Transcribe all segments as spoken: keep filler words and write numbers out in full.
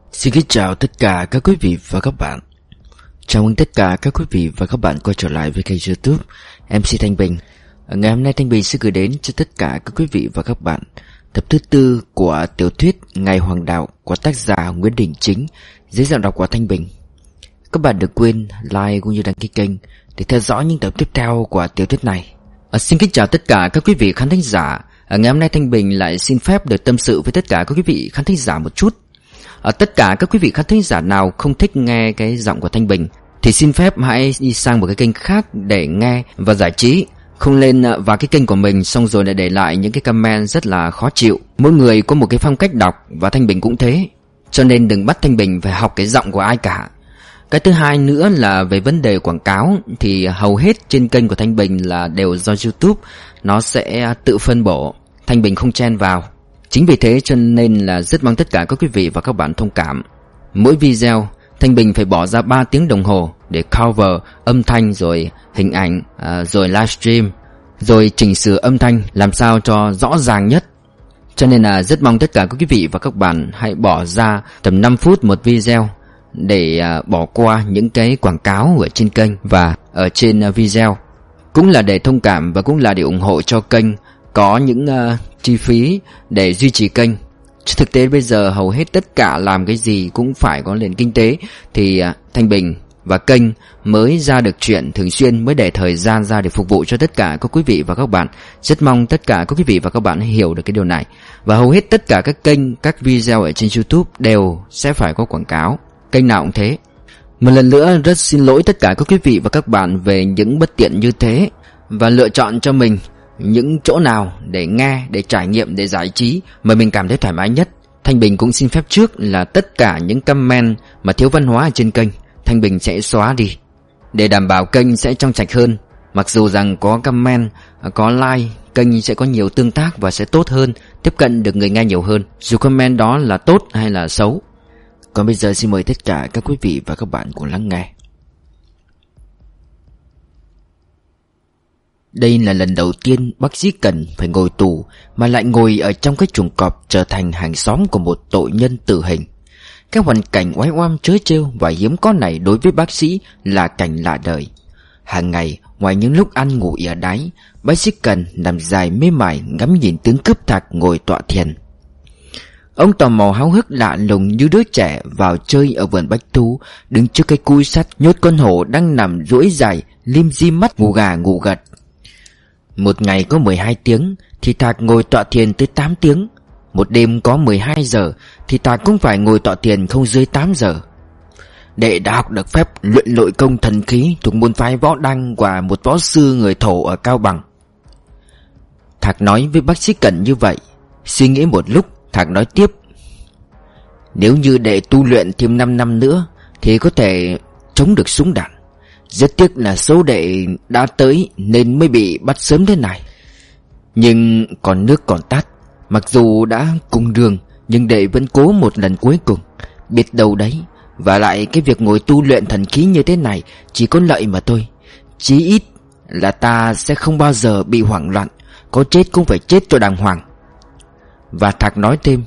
Xin kính chào tất cả các quý vị và các bạn. Chào mừng tất cả các quý vị và các bạn quay trở lại với kênh YouTube em xê Thanh Bình. Ngày hôm nay Thanh Bình sẽ gửi đến cho tất cả các quý vị và các bạn tập thứ tư của tiểu thuyết Ngày Hoàng Đạo của tác giả Nguyễn Đình Chính dưới giọng đọc của Thanh Bình. Các bạn đừng quên like cũng như đăng ký kênh để theo dõi những tập tiếp theo của tiểu thuyết này. À, xin kính chào tất cả các quý vị khán thính giả. À, ngày hôm nay Thanh Bình lại xin phép được tâm sự với tất cả các quý vị khán thính giả một chút. À, tất cả các quý vị khán thính giả nào không thích nghe cái giọng của Thanh Bình thì xin phép hãy đi sang một cái kênh khác để nghe và giải trí. Không lên vào cái kênh của mình xong rồi lại để lại những cái comment rất là khó chịu. Mỗi người có một cái phong cách đọc và Thanh Bình cũng thế, cho nên đừng bắt Thanh Bình phải học cái giọng của ai cả. Cái thứ hai nữa là về vấn đề quảng cáo thì hầu hết trên kênh của Thanh Bình là đều do YouTube nó sẽ tự phân bổ, Thanh Bình không chen vào. Chính vì thế cho nên là rất mong tất cả các quý vị và các bạn thông cảm. Mỗi video Thanh Bình phải bỏ ra ba tiếng đồng hồ để cover âm thanh rồi hình ảnh, à, rồi livestream, rồi chỉnh sửa âm thanh làm sao cho rõ ràng nhất. Cho nên là rất mong tất cả các quý vị và các bạn hãy bỏ ra tầm năm phút một video để à, bỏ qua những cái quảng cáo ở trên kênh và ở trên uh, video. Cũng là để thông cảm và cũng là để ủng hộ cho kênh có những uh, chi phí để duy trì kênh. Chứ thực tế bây giờ hầu hết tất cả làm cái gì cũng phải có nền kinh tế thì uh, Thanh Bình và kênh mới ra được chuyện thường xuyên, mới để thời gian ra để phục vụ cho tất cả các quý vị và các bạn. Rất mong tất cả các quý vị và các bạn hiểu được cái điều này. Và hầu hết tất cả các kênh, các video ở trên YouTube đều sẽ phải có quảng cáo, kênh nào cũng thế. Một lần nữa rất xin lỗi tất cả các quý vị và các bạn về những bất tiện như thế, và lựa chọn cho mình những chỗ nào để nghe, để trải nghiệm, để giải trí mà mình cảm thấy thoải mái nhất. Thanh Bình cũng xin phép trước là tất cả những comment mà thiếu văn hóa ở trên kênh Thanh Bình sẽ xóa đi, để đảm bảo kênh sẽ trong sạch hơn. Mặc dù rằng có comment, có like, kênh sẽ có nhiều tương tác và sẽ tốt hơn, tiếp cận được người nghe nhiều hơn, dù comment đó là tốt hay là xấu. Còn bây giờ xin mời tất cả các quý vị và các bạn cùng lắng nghe. Đây là lần đầu tiên bác sĩ Cần phải ngồi tù, mà lại ngồi ở trong cái chuồng cọp, trở thành hàng xóm của một tội nhân tử hình. Cái hoàn cảnh oái oăm trớ trêu và hiếm có này đối với bác sĩ là cảnh lạ đời. Hàng ngày, ngoài những lúc ăn ngủ ỉa đáy, bác sĩ Cần nằm dài mê mải ngắm nhìn tướng cướp Thạc ngồi tọa thiền. Ông tò mò háo hức lạ lùng như đứa trẻ vào chơi ở vườn bách thú, đứng trước cái cui sắt nhốt con hổ đang nằm duỗi dài, lim dim mắt ngủ gà ngủ gật. Một ngày có mười hai tiếng thì Thạc ngồi tọa thiền tới tám tiếng. Một đêm có mười hai giờ thì Thạc cũng phải ngồi tọa thiền không dưới tám giờ. Đệ đã học được phép luyện nội công thần khí thuộc môn phái võ đăng của một võ sư người Thổ ở Cao Bằng. Thạc nói với bác sĩ Cẩn như vậy. Suy nghĩ một lúc, Thạc nói tiếp: nếu như đệ tu luyện thêm năm năm nữa thì có thể chống được súng đạn. Rất tiếc là số đệ đã tới nên mới bị bắt sớm thế này. Nhưng còn nước còn tát, mặc dù đã cùng đường nhưng đệ vẫn cố một lần cuối cùng. Biết đâu đấy, và lại cái việc ngồi tu luyện thần khí như thế này chỉ có lợi mà thôi. Chí ít là ta sẽ không bao giờ bị hoảng loạn, có chết cũng phải chết cho đàng hoàng. Và Thạc nói thêm: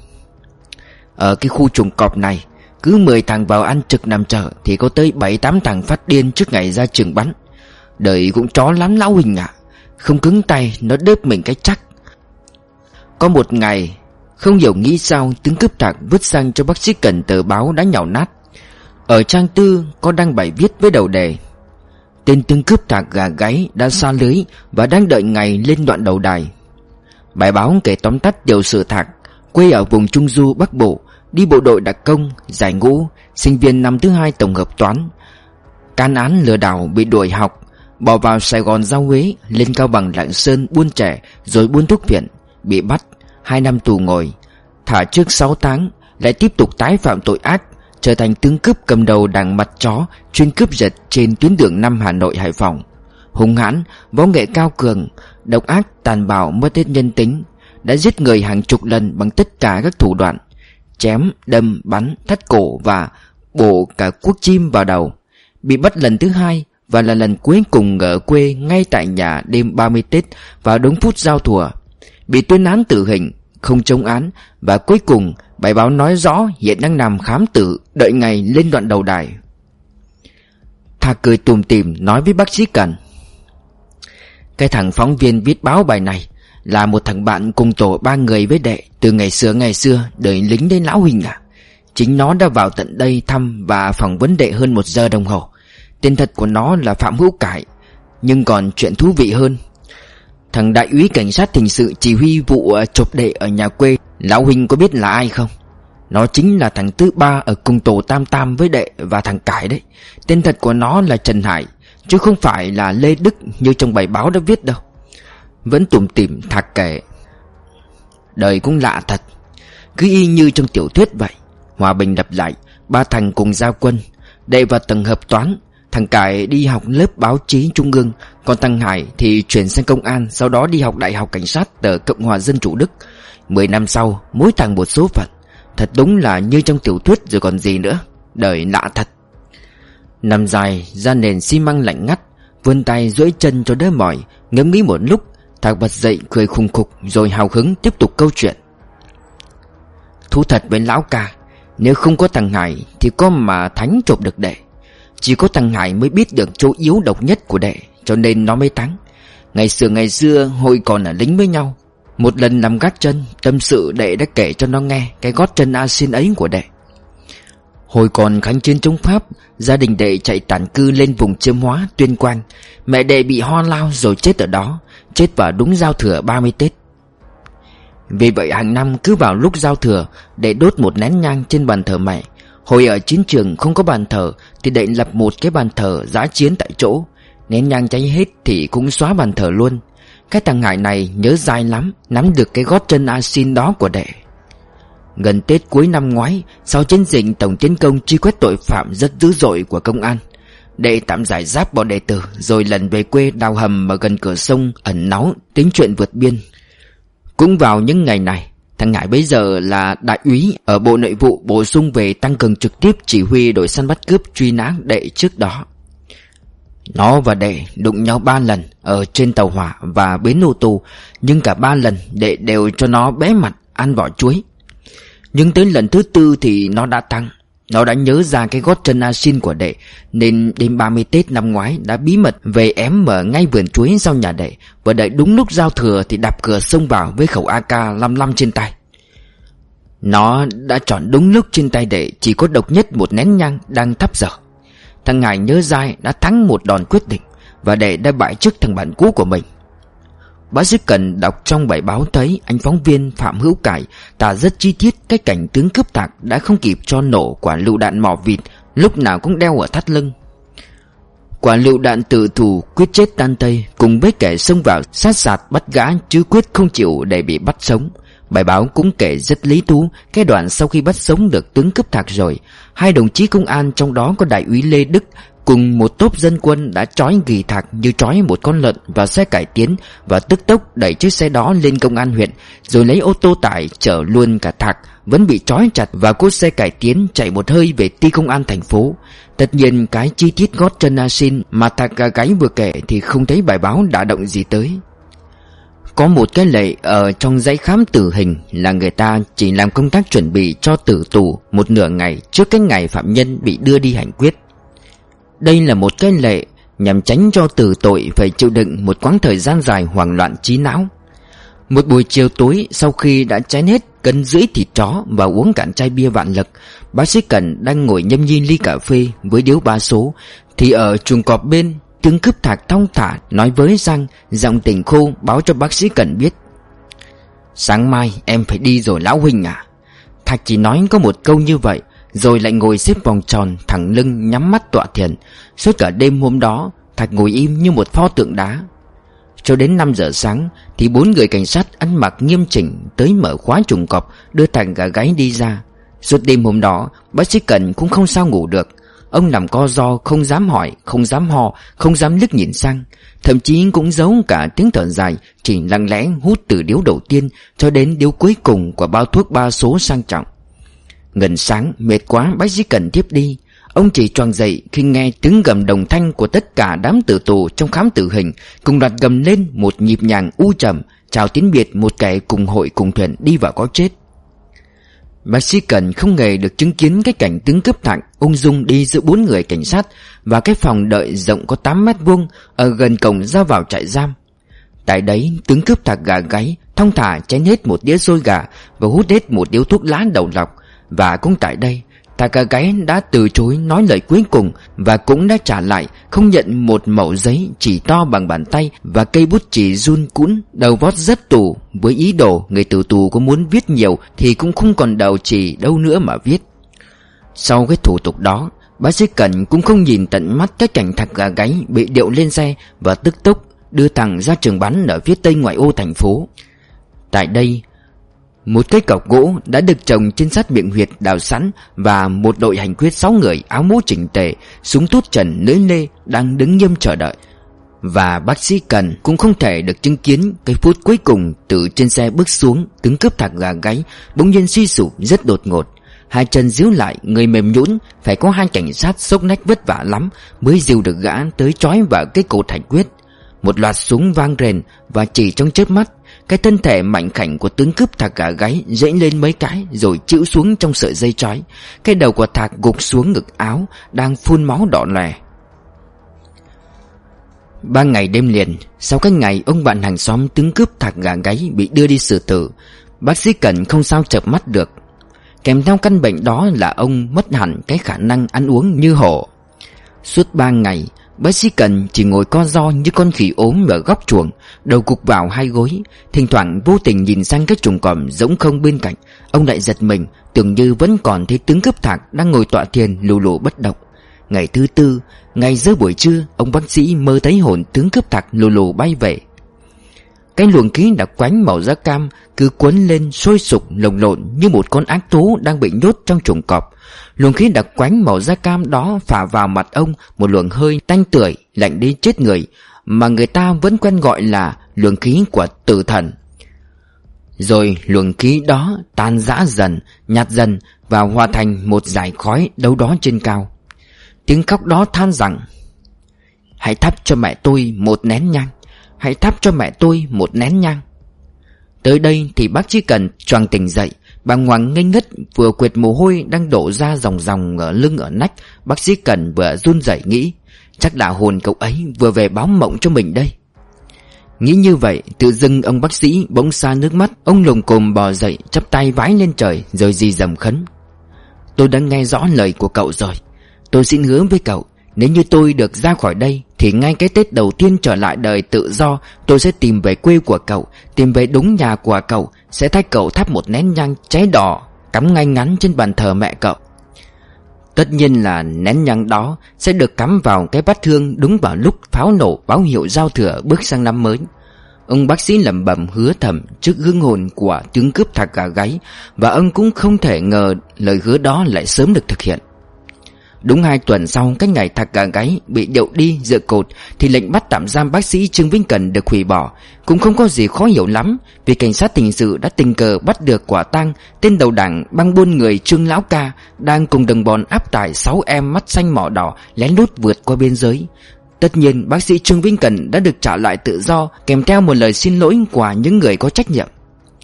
ở cái khu chuồng cọp này, cứ mười thằng vào ăn trực nằm chờ thì có tới bảy tám thằng phát điên trước ngày ra trường bắn. Đời cũng chó lắm lão Huỳnh ạ, không cứng tay nó đớp mình cái chắc. Có một ngày, không hiểu nghĩ sao tướng cướp Thạc vứt sang cho bác sĩ Cần tờ báo đã nhàu nát. Ở trang tư có đăng bài viết với đầu đề: tên tướng cướp Thạc gà gáy đã xa lưới và đang đợi ngày lên đoạn đầu đài. Bài báo kể tóm tắt điều sự Thạc, quê ở vùng Trung Du Bắc Bộ, đi bộ đội đặc công, giải ngũ, sinh viên năm thứ hai tổng hợp toán, can án lừa đảo bị đuổi học, bỏ vào Sài Gòn giao Huế, lên Cao Bằng Lạng Sơn buôn trẻ rồi buôn thuốc viện, bị bắt, hai năm tù ngồi, thả trước sáu tháng, lại tiếp tục tái phạm tội ác, trở thành tướng cướp cầm đầu đảng mặt chó chuyên cướp giật trên tuyến đường năm Hà Nội Hải Phòng. Hung hãn, võ nghệ cao cường, độc ác tàn bạo mất hết nhân tính, đã giết người hàng chục lần bằng tất cả các thủ đoạn: chém, đâm, bắn, thắt cổ và bổ cả cuốc chim vào đầu. Bị bắt lần thứ hai và là lần cuối cùng ở quê, ngay tại nhà đêm ba mươi Tết vào đúng phút giao thừa. Bị tuyên án tử hình, không chống án. Và cuối cùng bài báo nói rõ hiện đang nằm khám tử, đợi ngày lên đoạn đầu đài. Thạc cười tủm tỉm nói với bác sĩ Cần: Cái thằng phóng viên viết báo bài này là một thằng bạn cùng tổ ba người với đệ từ ngày xưa ngày xưa, đời lính đến lão Huỳnh à. Chính nó đã vào tận đây thăm và phỏng vấn đệ hơn một giờ đồng hồ. Tên thật của nó là Phạm Hữu Cải. Nhưng còn chuyện thú vị hơn, thằng đại úy cảnh sát hình sự chỉ huy vụ chộp đệ ở nhà quê lão Huỳnh có biết là ai không? Nó chính là thằng thứ ba ở cùng tổ tam tam với đệ và thằng Cải đấy. Tên thật của nó là Trần Hải, chứ không phải là Lê Đức như trong bài báo đã viết đâu. Vẫn tủm tỉm Thạc kể: Đời cũng lạ thật, cứ y như trong tiểu thuyết vậy. Hòa bình lập lại, ba thằng cùng ra quân. Đệ vào tầng hợp toán, thằng Cải đi học lớp báo chí trung ương, còn thằng Hải thì chuyển sang công an, sau đó đi học đại học cảnh sát ở Cộng hòa Dân chủ Đức. Mười năm sau, mỗi thằng một số phận. Thật đúng là như trong tiểu thuyết rồi còn gì nữa. Đời lạ thật. Nằm dài ra nền xi măng lạnh ngắt, vươn tay duỗi chân cho đỡ mỏi, ngẫm nghĩ một lúc, Thạc bật dậy cười khùng khục rồi hào hứng tiếp tục câu chuyện. Thú thật với lão ca, nếu không có thằng Hải thì có mà Thánh chộp được đệ. Chỉ có thằng Hải mới biết được chỗ yếu độc nhất của đệ, cho nên nó mới thắng. Ngày xưa ngày xưa hồi còn ở lính với nhau, một lần nằm gác chân, tâm sự đệ đã kể cho nó nghe cái gót chân a xin ấy của đệ. Hồi còn kháng chiến chống Pháp, gia đình đệ chạy tản cư lên vùng Chiêm Hóa, Tuyên Quang. Mẹ đệ bị ho lao rồi chết ở đó, chết vào đúng giao thừa ba mươi Tết. Vì vậy hàng năm cứ vào lúc giao thừa, đệ đốt một nén nhang trên bàn thờ mẹ. Hồi ở chiến trường không có bàn thờ thì đệ lập một cái bàn thờ dã chiến tại chỗ. Nén nhang cháy hết thì cũng xóa bàn thờ luôn. Cái thằng Hải này nhớ dai lắm, nắm được cái gót chân a xin đó của đệ. Gần Tết cuối năm ngoái, sau chiến dịch tổng tiến công truy quét tội phạm rất dữ dội của công an, đệ tạm giải giáp bọn đệ tử rồi lần về quê đào hầm ở gần cửa sông ẩn náu tính chuyện vượt biên. Cũng vào những ngày này, thằng Hải bấy giờ là đại úy ở Bộ Nội vụ bổ sung về tăng cường trực tiếp chỉ huy đội săn bắt cướp truy nã đệ trước đó. Nó và đệ đụng nhau ba lần ở trên tàu hỏa và bến ô tô, nhưng cả ba lần đệ đều cho nó bé mặt ăn vỏ chuối. Nhưng tới lần thứ tư thì nó đã tăng. Nó đã nhớ ra cái gót chân a xin của đệ, nên đêm ba mươi Tết năm ngoái đã bí mật về ém mở ngay vườn chuối sau nhà đệ, và đợi đúng lúc giao thừa thì đạp cửa xông vào với khẩu a ca năm mươi lăm trên tay. Nó đã chọn đúng lúc trên tay đệ chỉ có độc nhất một nén nhang đang thắp dở. Thằng Hải nhớ dai đã thắng một đòn quyết định, và đệ đã bại trước thằng bạn cũ của mình. Bác sĩ Cần đọc trong bài báo thấy anh phóng viên Phạm Hữu Cải tả rất chi tiết cái cảnh tướng cướp Thạc đã không kịp cho nổ quả lựu đạn mỏ vịt, lúc nào cũng đeo ở thắt lưng. Quả lựu đạn tự thủ quyết chết tan tây, cùng với kẻ xông vào sát sạt bắt gã, chứ quyết không chịu để bị bắt sống. Bài báo cũng kể rất lý thú cái đoạn sau khi bắt sống được tướng cướp Thạc rồi, hai đồng chí công an trong đó có đại úy Lê Đức cùng một tốp dân quân đã trói ghì Thạc như trói một con lợn vào xe cải tiến, và tức tốc đẩy chiếc xe đó lên công an huyện, rồi lấy ô tô tải chở luôn cả Thạc vẫn bị trói chặt vào cỗ xe cải tiến chạy một hơi về ty công an thành phố. Tất nhiên cái chi tiết gót chân a xin mà Thạc gà gáy vừa kể thì không thấy bài báo đả động gì tới. Có một cái lệ ở trong giấy khám tử hình là người ta chỉ làm công tác chuẩn bị cho tử tù một nửa ngày trước cái ngày phạm nhân bị đưa đi hành quyết. Đây là một cái lệ nhằm tránh cho tử tội phải chịu đựng một quãng thời gian dài hoảng loạn trí não. Một buổi chiều tối, sau khi đã chén hết cân rưỡi thịt chó và uống cạn chai bia Vạn Lực, bác sĩ Cần đang ngồi nhâm nhi ly cà phê với điếu ba số, thì ở chuồng cọp bên, tướng cướp Thạc thong thả nói với rằng giọng tỉnh khô báo cho bác sĩ Cần biết: "Sáng mai em phải đi rồi lão huynh à." Thạc chỉ nói có một câu như vậy, rồi lại ngồi xếp vòng tròn thẳng lưng nhắm mắt tọa thiền. Suốt cả đêm hôm đó, Thạc ngồi im như một pho tượng đá. Cho đến năm giờ sáng thì bốn người cảnh sát ăn mặc nghiêm chỉnh tới mở khóa chuồng cọp, đưa Thạc gà gáy đi ra. Suốt đêm hôm đó, bác sĩ Cần cũng không sao ngủ được. Ông nằm co ro, không dám hỏi, không dám hò, không dám liếc nhìn sang, thậm chí cũng giấu cả tiếng thở dài, chỉ lặng lẽ hút từ điếu đầu tiên cho đến điếu cuối cùng của bao thuốc ba số sang trọng. Gần sáng, mệt quá, bác sĩ Cần tiếp đi. Ông chỉ choàng dậy khi nghe tiếng gầm đồng thanh của tất cả đám tử tù trong khám tử hình cùng loạt gầm lên một nhịp nhàng u trầm, chào tiến biệt một kẻ cùng hội cùng thuyền đi vào có chết. Bác sĩ Cần không hề được chứng kiến cái cảnh tướng cướp Thạc ung dung đi giữa bốn người cảnh sát và cái phòng đợi rộng có tám mét vuông ở gần cổng ra vào trại giam. Tại đấy, tướng cướp Thạc gà gáy thong thả chén hết một đĩa xôi gà và hút hết một điếu thuốc lá đầu lọc. Và cũng tại đây, Thạc gà gáy đã từ chối nói lời cuối cùng và cũng đã trả lại không nhận một mẩu giấy chỉ to bằng bàn tay và cây bút chì run cũn đầu vót rất tù, với ý đồ người tử tù có muốn viết nhiều thì cũng không còn đầu chì đâu nữa mà viết. Sau cái thủ tục đó, bác sĩ Cần cũng không nhìn tận mắt cái cảnh Thạc gà gáy bị điệu lên xe và tức tốc đưa thẳng ra trường bắn ở phía tây ngoại ô thành phố. Tại đây, một cái cọc gỗ đã được trồng trên sát miệng huyệt đào sẵn và một đội hành quyết sáu người áo mũ chỉnh tề, súng tút trần lưỡi lê đang đứng nghiêm chờ đợi. Và bác sĩ Cần cũng không thể được chứng kiến cái phút cuối cùng từ trên xe bước xuống. Tướng cướp Thạc gà gáy bỗng nhiên suy sụp rất đột ngột, hai chân díu lại, người mềm nhũn, phải có hai cảnh sát xốc nách vất vả lắm mới dìu được gã tới trói vào cái cột hành quyết. Một loạt súng vang rền và chỉ trong chớp mắt, cái thân thể mạnh khảnh của tướng cướp Thạc gà gáy dãy lên mấy cái rồi chịu xuống trong sợi dây trói. Cái đầu của Thạc gục xuống ngực áo đang phun máu đỏ lòe. Ba ngày đêm liền, sau cái ngày ông bạn hàng xóm tướng cướp Thạc gà gáy bị đưa đi xử tử, bác sĩ Cần không sao chợp mắt được. Kèm theo căn bệnh đó là ông mất hẳn cái khả năng ăn uống như hổ. Suốt ba ngày, bác sĩ Cần chỉ ngồi co ro như con khỉ ốm ở góc chuồng, đầu gục vào hai gối. Thỉnh thoảng vô tình nhìn sang cái chuồng cọp rỗng không bên cạnh, ông lại giật mình, tưởng như vẫn còn thấy tướng cướp Thạc đang ngồi tọa thiền lù lù bất động. Ngày thứ tư, ngay giữa buổi trưa, ông bác sĩ mơ thấy hồn tướng cướp Thạc lù lù bay về. Cái luồng khí đặc quánh màu da cam cứ cuốn lên sôi sục lồng lộn như một con ác thú đang bị nhốt trong chuồng cọp. Luồng khí đặc quánh màu da cam đó phả vào mặt ông một luồng hơi tanh tưởi lạnh đến chết người, mà người ta vẫn quen gọi là luồng khí của tử thần. Rồi luồng khí đó tan rã dần, nhạt dần và hòa thành một dải khói đâu đó trên cao. Tiếng khóc đó than rằng: "Hãy thắp cho mẹ tôi một nén nhang, hãy thắp cho mẹ tôi một nén nhang." Tới đây thì bác chỉ cần choàng tỉnh dậy, bàng hoàng ngây ngất, vừa quệt mồ hôi đang đổ ra dòng dòng ở lưng ở nách. Bác sĩ Cần vừa run rẩy nghĩ, chắc là hồn cậu ấy vừa về báo mộng cho mình đây. Nghĩ như vậy, tự dưng ông bác sĩ bỗng xa nước mắt. Ông lồm cồm bò dậy, chắp tay vái lên trời rồi rì rầm khấn: "Tôi đã nghe rõ lời của cậu rồi. Tôi xin hứa với cậu, nếu như tôi được ra khỏi đây thì ngay cái Tết đầu tiên trở lại đời tự do, tôi sẽ tìm về quê của cậu, tìm về đúng nhà của cậu, sẽ thay cậu thắp một nén nhang cháy đỏ cắm ngay ngắn trên bàn thờ mẹ cậu. Tất nhiên là nén nhang đó sẽ được cắm vào cái bát hương đúng vào lúc pháo nổ báo hiệu giao thừa bước sang năm mới." Ông bác sĩ lẩm bẩm hứa thầm trước hương hồn của tướng cướp Thạc gà gáy, và ông cũng không thể ngờ lời hứa đó lại sớm được thực hiện. Đúng hai tuần sau cái ngày Thạc gà gáy bị điệu đi dựa cột thì lệnh bắt tạm giam bác sĩ Trương Vĩnh Cần được hủy bỏ. Cũng không có gì khó hiểu lắm, vì cảnh sát hình sự đã tình cờ bắt được quả tang tên đầu đảng băng buôn người Trương Lão Ca đang cùng đồng bọn áp tải sáu em mắt xanh mỏ đỏ lén lút vượt qua biên giới. Tất nhiên bác sĩ Trương Vĩnh Cần đã được trả lại tự do, kèm theo một lời xin lỗi của những người có trách nhiệm.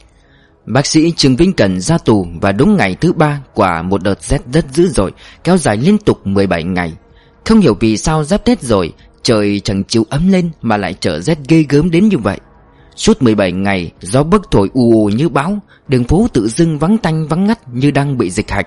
Bác sĩ Trương Vĩnh Cần ra tù và đúng ngày thứ ba của một đợt rét rất dữ dội, kéo dài liên tục mười bảy ngày. Không hiểu vì sao giáp Tết rồi, trời chẳng chịu ấm lên mà lại trở rét ghê gớm đến như vậy. Suốt mười bảy ngày, gió bấc thổi ù ù như bão, đường phố tự dưng vắng tanh vắng ngắt như đang bị dịch hạch.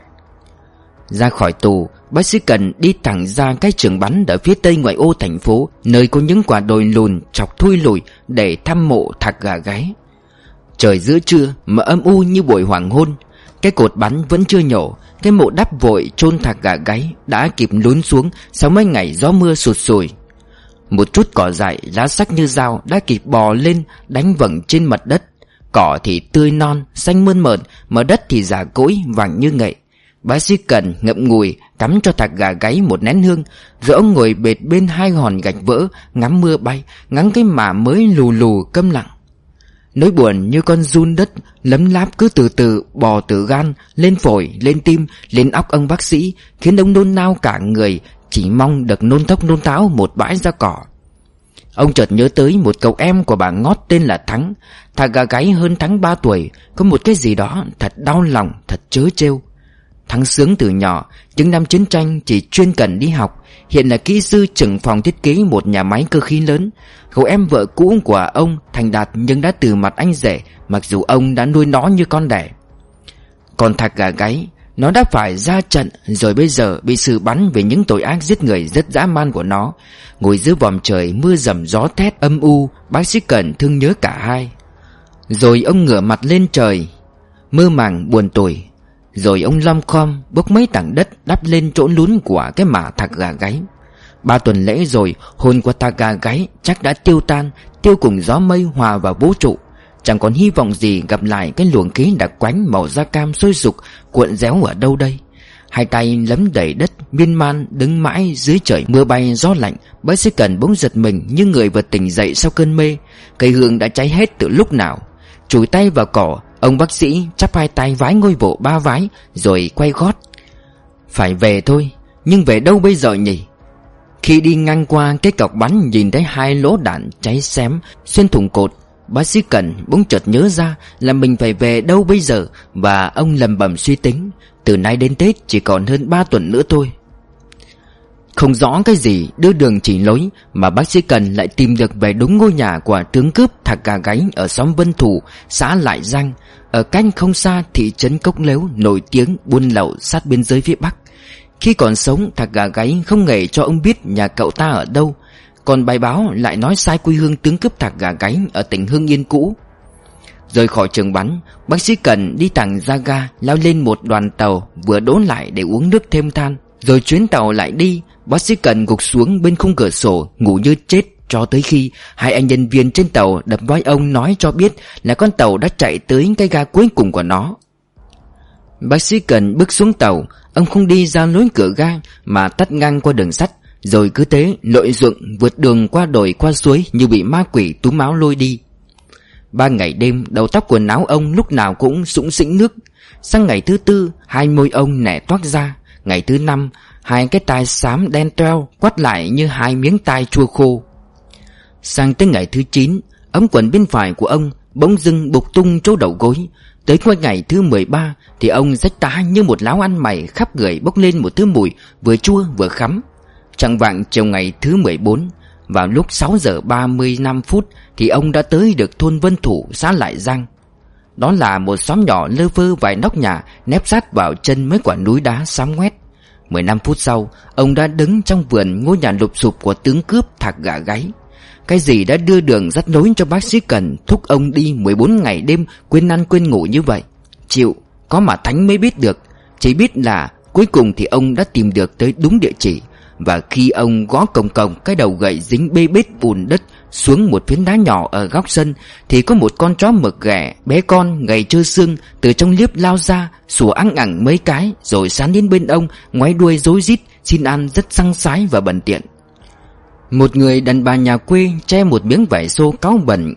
Ra khỏi tù, bác sĩ Cần đi thẳng ra cái trường bắn ở phía tây ngoại ô thành phố, nơi có những quả đồi lùn chọc thui lùi để thăm mộ Thạc gà gáy. Trời giữa trưa mà âm u như buổi hoàng hôn. Cái cột bắn vẫn chưa nhổ. Cái mộ đắp vội chôn Thạc gà gáy đã kịp lún xuống sau mấy ngày gió mưa sụt sùi. Một chút cỏ dại lá sắc như dao đã kịp bò lên đánh vầng trên mặt đất. Cỏ thì tươi non xanh mơn mởn, mà đất thì già cỗi vàng như nghệ. Bác sĩ Cần ngậm ngùi cắm cho Thạc gà gáy một nén hương, rồi ông ngồi bệt bên hai hòn gạch vỡ, ngắm mưa bay, ngắm cái mả mới lù lù câm lặng. Nỗi buồn như con giun đất lấm láp cứ từ từ bò từ gan lên phổi, lên tim, lên óc ông bác sĩ, khiến ông nôn nao cả người, chỉ mong được nôn thốc nôn táo một bãi da cỏ. Ông chợt nhớ tới một cậu em của bà Ngót tên là Thắng. Thằng gà gáy hơn Thắng ba tuổi. Có một cái gì đó thật đau lòng, thật trớ trêu. Thắng sướng từ nhỏ, những năm chiến tranh chỉ chuyên cần đi học, hiện là kỹ sư trưởng phòng thiết kế một nhà máy cơ khí lớn. Cậu em vợ cũ của ông thành đạt nhưng đã từ mặt anh rể, mặc dù ông đã nuôi nó như con đẻ. Còn thằng gà gáy, nó đã phải ra trận, rồi bây giờ bị xử bắn vì những tội ác giết người rất dã man của nó. Ngồi dưới vòm trời mưa rầm gió thét âm u, bác sĩ Cẩn thương nhớ cả hai. Rồi ông ngửa mặt lên trời, mơ màng buồn tủi. Rồi ông lom khom bốc mấy tảng đất đắp lên chỗ lún của cái mả thằng gà gáy. Ba tuần lễ rồi, hồn của thằng gà gáy chắc đã tiêu tan, tiêu cùng gió mây hòa vào vũ trụ. Chẳng còn hy vọng gì gặp lại cái luồng khí đặc quánh màu da cam sôi sục cuộn réo ở đâu đây. Hai tay lấm đầy đất, miên man đứng mãi dưới trời mưa bay gió lạnh. Bác sĩ Cần bỗng giật mình như người vừa tỉnh dậy sau cơn mê. Cây hương đã cháy hết từ lúc nào. Chùi tay vào cỏ, ông bác sĩ chắp hai tay vái ngôi vỗ ba vái, rồi quay gót. Phải về thôi, nhưng về đâu bây giờ nhỉ? Khi đi ngang qua cái cọc bắn, nhìn thấy hai lỗ đạn cháy xém xuyên thủng cột, bác sĩ Cẩn bỗng chợt nhớ ra là mình phải về đâu bây giờ. Và ông lầm bầm suy tính, từ nay đến Tết chỉ còn hơn ba tuần nữa thôi. Không rõ cái gì đưa đường chỉ lối mà bác sĩ Cần lại tìm được về đúng ngôi nhà của tướng cướp thằng gà gáy ở xóm Vân Thủ, xã Lại Giang, ở cách không xa thị trấn Cốc Lếu nổi tiếng buôn lậu sát biên giới phía Bắc. Khi còn sống, thằng gà gáy không hề cho ông biết nhà cậu ta ở đâu, còn bài báo lại nói sai quê hương tướng cướp thằng gà gáy ở tỉnh Hưng Yên cũ. Rời khỏi trường bắn, bác sĩ Cần đi thẳng ra ga, lao lên một đoàn tàu vừa đỗ lại để uống nước thêm than. Rồi chuyến tàu lại đi, bác sĩ Cần gục xuống bên khung cửa sổ ngủ như chết, cho tới khi hai anh nhân viên trên tàu đập vai ông nói cho biết là con tàu đã chạy tới cái ga cuối cùng của nó. Bác sĩ Cần bước xuống tàu, ông không đi ra lối cửa ga mà tắt ngang qua đường sắt, rồi cứ thế lội ruộng vượt đường qua đồi qua suối như bị ma quỷ túm áo lôi đi. Ba ngày đêm, đầu tóc quần áo ông lúc nào cũng sũng sĩnh nước. Sang ngày thứ tư, hai môi ông nẻ toác ra. Ngày thứ năm, hai cái tai xám đen toeo quắt lại như hai miếng tai chua khô. Sang tới ngày thứ chín, ống quần bên phải của ông bỗng dưng bục tung chỗ đầu gối. Tới qua ngày thứ mười ba thì ông rách tá như một láo ăn mày, khắp người bốc lên một thứ mùi vừa chua vừa khắm. Chạng vạng chiều ngày thứ mười bốn, vào lúc sáu giờ ba mươi lăm phút thì ông đã tới được thôn Vân Thủ, xã Lại Giang. Đó là một xóm nhỏ lơ vơ vài nóc nhà nép sát vào chân mấy quả núi đá xám ngoét. Mười lăm phút sau, ông đã đứng trong vườn ngôi nhà lụp xụp của tướng cướp thằng gà gáy. Cái gì đã đưa đường dắt nối cho bác sĩ Cần thúc ông đi mười bốn ngày đêm quên ăn quên ngủ như vậy? Chịu, có mà Thánh mới biết được. Chỉ biết là cuối cùng thì ông đã tìm được tới đúng địa chỉ. Và khi ông gõ cồng cồng cái đầu gậy dính bê bết bùn đất xuống một phiến đá nhỏ ở góc sân, thì có một con chó mực ghẻ bé con gầy trơ xương từ trong liếp lao ra, sủa ăng ẳng mấy cái, rồi sán đến bên ông, ngoáy đuôi rối rít xin ăn rất săng sái và bẩn tiện. Một người đàn bà nhà quê che một miếng vải xô cáu bẩn,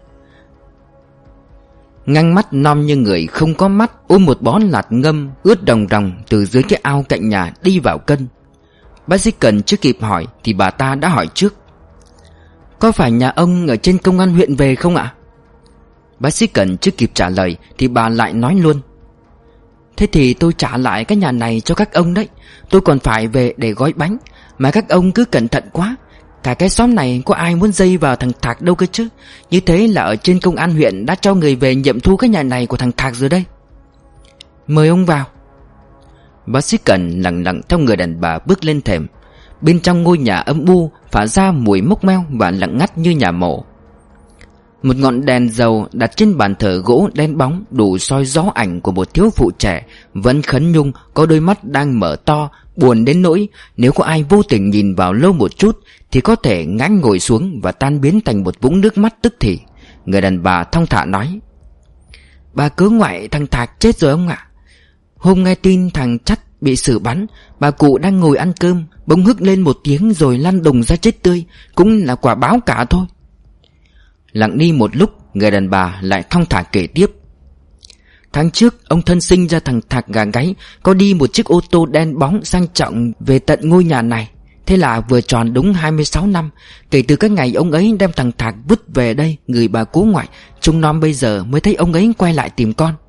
ngăng mắt nom như người không có mắt, ôm một bó lạt ngâm ướt đồng đồng từ dưới cái ao cạnh nhà đi vào cân. Bác sĩ Cần chưa kịp hỏi thì bà ta đã hỏi trước: "Có phải nhà ông ở trên công an huyện về không ạ?" Bác sĩ Cần chưa kịp trả lời thì bà lại nói luôn: "Thế thì tôi trả lại cái nhà này cho các ông đấy. Tôi còn phải về để gói bánh, mà các ông cứ cẩn thận quá. Cả cái xóm này có ai muốn dây vào thằng Thạc đâu cơ chứ. Như thế là ở trên công an huyện đã cho người về nghiệm thu cái nhà này của thằng Thạc rồi đây. Mời ông vào." Bác sĩ Cần lặng lặng theo người đàn bà bước lên thềm. Bên trong ngôi nhà âm u phả ra mùi mốc meo và lặng ngắt như nhà mổ. Một ngọn đèn dầu đặt trên bàn thờ gỗ đen bóng đủ soi rõ ảnh của một thiếu phụ trẻ vẫn khấn nhung, có đôi mắt đang mở to, buồn đến nỗi nếu có ai vô tình nhìn vào lâu một chút thì có thể ngã ngồi xuống và tan biến thành một vũng nước mắt tức thì. Người đàn bà thong thả nói: "Bà cớ ngoại thằng Thạc chết rồi ông ạ. Hôm nghe tin thằng Chắt bị xử bắn, bà cụ đang ngồi ăn cơm, bỗng hức lên một tiếng rồi lăn đùng ra chết tươi. Cũng là quả báo cả thôi." Lặng đi một lúc, Người đàn bà lại thong thả kể tiếp. Tháng trước ông thân sinh ra thằng Thạc gà gáy có đi một chiếc ô tô đen bóng sang trọng về tận ngôi nhà này. Thế là vừa tròn đúng hai mươi sáu năm kể từ cái ngày ông ấy đem thằng Thạc vứt về đây gửi bà cố ngoại. Trông nom bây giờ mới thấy ông ấy quay lại tìm con.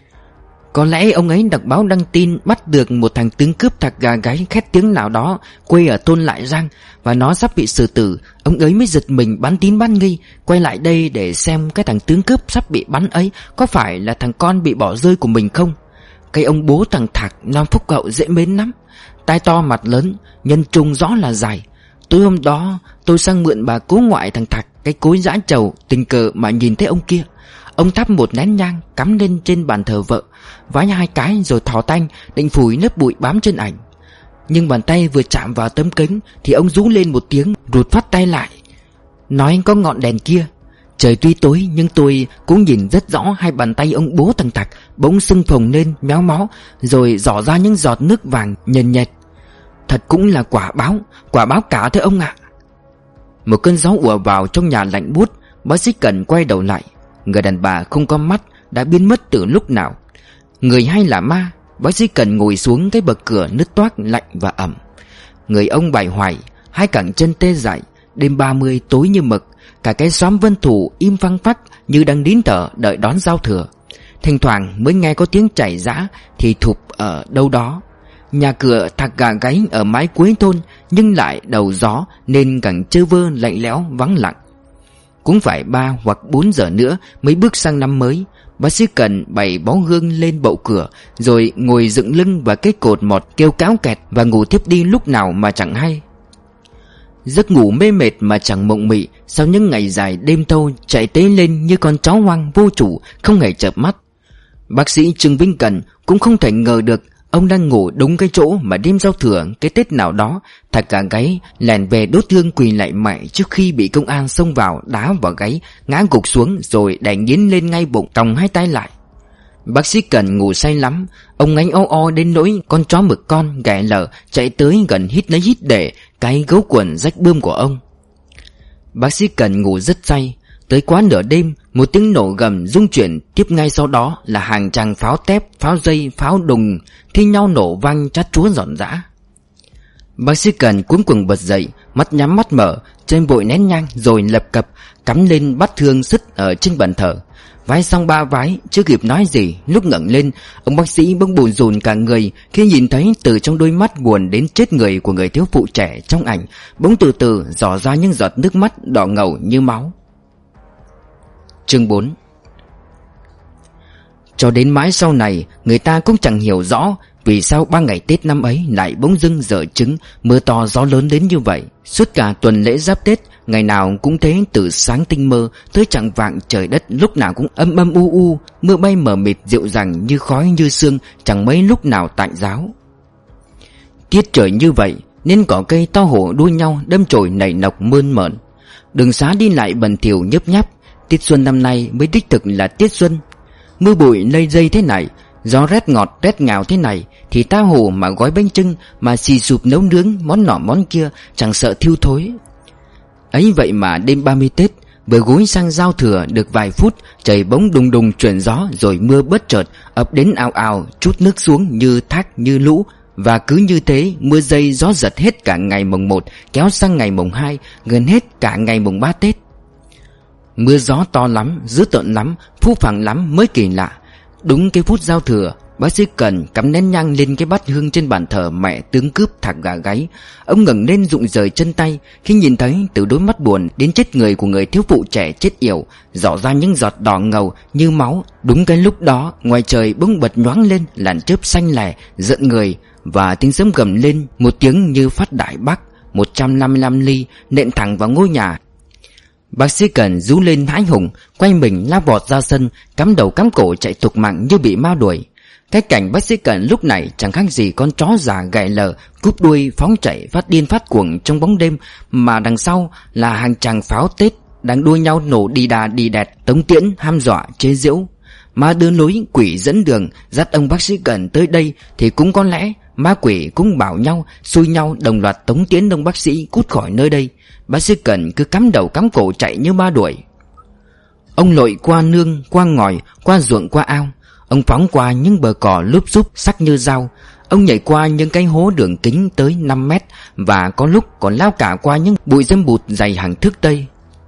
Có lẽ ông ấy đọc báo đăng tin bắt được một thằng tướng cướp Thạc gà gáy khét tiếng nào đó quê ở thôn Lại Giang, và nó sắp bị xử tử. Ông ấy mới giật mình bán tín bán nghi, quay lại đây để xem cái thằng tướng cướp sắp bị bắn ấy có phải là thằng con bị bỏ rơi của mình không. Cái ông bố thằng Thạc non phúc hậu dễ mến lắm, tai to mặt lớn, nhân trung rõ là dài. Tối hôm đó tôi sang mượn bà cố ngoại thằng Thạc cái cối giã trầu, tình cờ mà nhìn thấy ông kia. Ông thắp một nén nhang cắm lên trên bàn thờ vợ, vái hai cái rồi thò tay định phủi lớp bụi bám trên ảnh. Nhưng bàn tay vừa chạm vào tấm kính thì ông rú lên một tiếng, rụt phát tay lại, nói có ngọn đèn kia. Trời tuy tối nhưng tôi cũng nhìn rất rõ hai bàn tay ông bố thằng Thạc bỗng sưng phồng lên méo mó, rồi rỏ ra những giọt nước vàng nhền nhệt. Thật cũng là quả báo, quả báo cả thế ông ạ. Một cơn gió ùa vào trong nhà lạnh buốt. Bác sĩ Cần quay đầu lại. Người đàn bà không có mắt đã biến mất từ lúc nào. Người hay là ma? Bác sĩ Cần ngồi xuống cái bậc cửa nứt toác lạnh và ẩm. Người ông bày hoài, hai cẳng chân tê dại. Đêm ba mươi tối như mực, cả cái xóm Vân Thủ im phăng phắc như đang nín thở đợi đón giao thừa. Thỉnh thoảng mới nghe có tiếng chảy giã thì thụp ở đâu đó. Nhà cửa Thạc gà gáy ở mái cuối thôn, nhưng lại đầu gió nên cảnh trơ vơ lạnh lẽo vắng lặng. Cũng phải ba hoặc bốn giờ nữa mới bước sang năm mới. Bác sĩ Cần bày bó hương lên bậu cửa, rồi ngồi dựng lưng vào cái cột mọt kêu cáo kẹt và ngủ thiếp đi lúc nào mà chẳng hay. Giấc ngủ mê mệt mà chẳng mộng mị sau những ngày dài đêm thâu chạy tế lên như con chó hoang vô chủ, không hề chợp mắt. Bác sĩ Trương Vĩnh Cần cũng không thể ngờ được ông đang ngủ đúng cái chỗ mà đêm giao thừa cái Tết nào đó Thạc gà gáy lèn về đốt hương quỳ lại mẹ trước khi bị công an xông vào đá vào gáy, ngã gục xuống rồi đè nghiến lên ngay bụng, còng hai tay lại. Bác sĩ Cần ngủ say lắm, ông ngáy o o đến nỗi con chó mực con ghẻ lở chạy tới gần hít lấy hít để cái gấu quần rách bươm của ông. Bác sĩ Cần ngủ rất say. Tới quá nửa đêm, một tiếng nổ gầm rung chuyển, tiếp ngay sau đó là hàng tràng pháo tép, pháo dây, pháo đùng thi nhau nổ vang chát chúa rộn rã. Bác sĩ Cần cuống cuồng bật dậy, mắt nhắm mắt mở, trên bội nén nhang rồi lập cập cắm lên bát hương sứt ở trên bàn thờ. Vái xong ba vái, chưa kịp nói gì, lúc ngẩng lên, ông bác sĩ bỗng bồn rồn cả người khi nhìn thấy từ trong đôi mắt buồn đến chết người của người thiếu phụ trẻ trong ảnh bỗng từ từ rỏ ra những giọt nước mắt đỏ ngầu như máu. Chương bốn. Cho đến mãi sau này, người ta cũng chẳng hiểu rõ vì sao ba ngày Tết năm ấy lại bỗng dưng dở trứng, mưa to gió lớn đến như vậy. Suốt cả tuần lễ giáp Tết, ngày nào cũng thế, từ sáng tinh mơ tới chạng vạng trời đất lúc nào cũng âm âm u u, mưa bay mờ mịt dịu dàng như khói như sương, chẳng mấy lúc nào tạnh giáo. Tiết trời như vậy nên cỏ cây to hổ đua nhau đâm chồi nảy nọc mơn mởn, đường xá đi lại bần thỉu nhấp nháp. Tiết xuân năm nay mới đích thực là tiết xuân. Mưa bụi lây dây thế này, gió rét ngọt rét ngào thế này thì ta hồ mà gói bánh chưng, mà xì sụp nấu nướng món nọ món kia chẳng sợ thiêu thối. Ấy vậy mà đêm ba mươi Tết vừa gối sang giao thừa được vài phút, trời bỗng đùng đùng chuyển gió, rồi mưa bất chợt ập đến ào ào, trút nước xuống như thác như lũ. Và cứ như thế, mưa dây gió giật hết cả ngày mùng một, kéo sang ngày mùng hai, gần hết cả ngày mùng ba Tết. Mưa gió to lắm, dữ tợn lắm, phũ phàng lắm mới kỳ lạ. Đúng cái phút giao thừa, bác sĩ Cần cắm nén nhang lên cái bát hương trên bàn thờ mẹ tướng cướp Thạc gà gáy. Ông ngẩng lên rụng rời chân tay khi nhìn thấy từ đôi mắt buồn đến chết người của người thiếu phụ trẻ chết yểu rỏ ra những giọt đỏ ngầu như máu. Đúng cái lúc đó, ngoài trời bỗng bật nhoáng lên làn chớp xanh lẻ giận người, và tiếng sấm gầm lên một tiếng như phát đại bác một trăm năm mươi lăm ly nện thẳng vào ngôi nhà. Bác sĩ Cần rú lên hãi hùng, quay mình lao vọt ra sân, cắm đầu cắm cổ chạy thục mạng như bị ma đuổi. Cái cảnh bác sĩ Cần lúc này chẳng khác gì con chó già gậy lờ cúp đuôi phóng chạy phát điên phát cuồng trong bóng đêm, mà đằng sau là hàng tràng pháo Tết đang đua nhau nổ đi đà đi đẹt, tống tiễn ham dọa chế giễu. Ma đưa lối, quỷ dẫn đường dắt ông bác sĩ Cần tới đây thì cũng có lẽ ma quỷ cũng bảo nhau xui nhau đồng loạt tống tiễn ông bác sĩ cút khỏi nơi đây. Bác sĩ Cần cứ cắm đầu cắm cổ chạy như ma đuổi. Ông lội qua nương, qua ngòi, qua ruộng, qua ao. Ông phóng qua những bờ cỏ lúp xúp sắc như dao. Ông nhảy qua những cái hố đường kính tới năm mét, và có lúc còn lao cả qua những bụi dâm bụt dày hàng thước tây.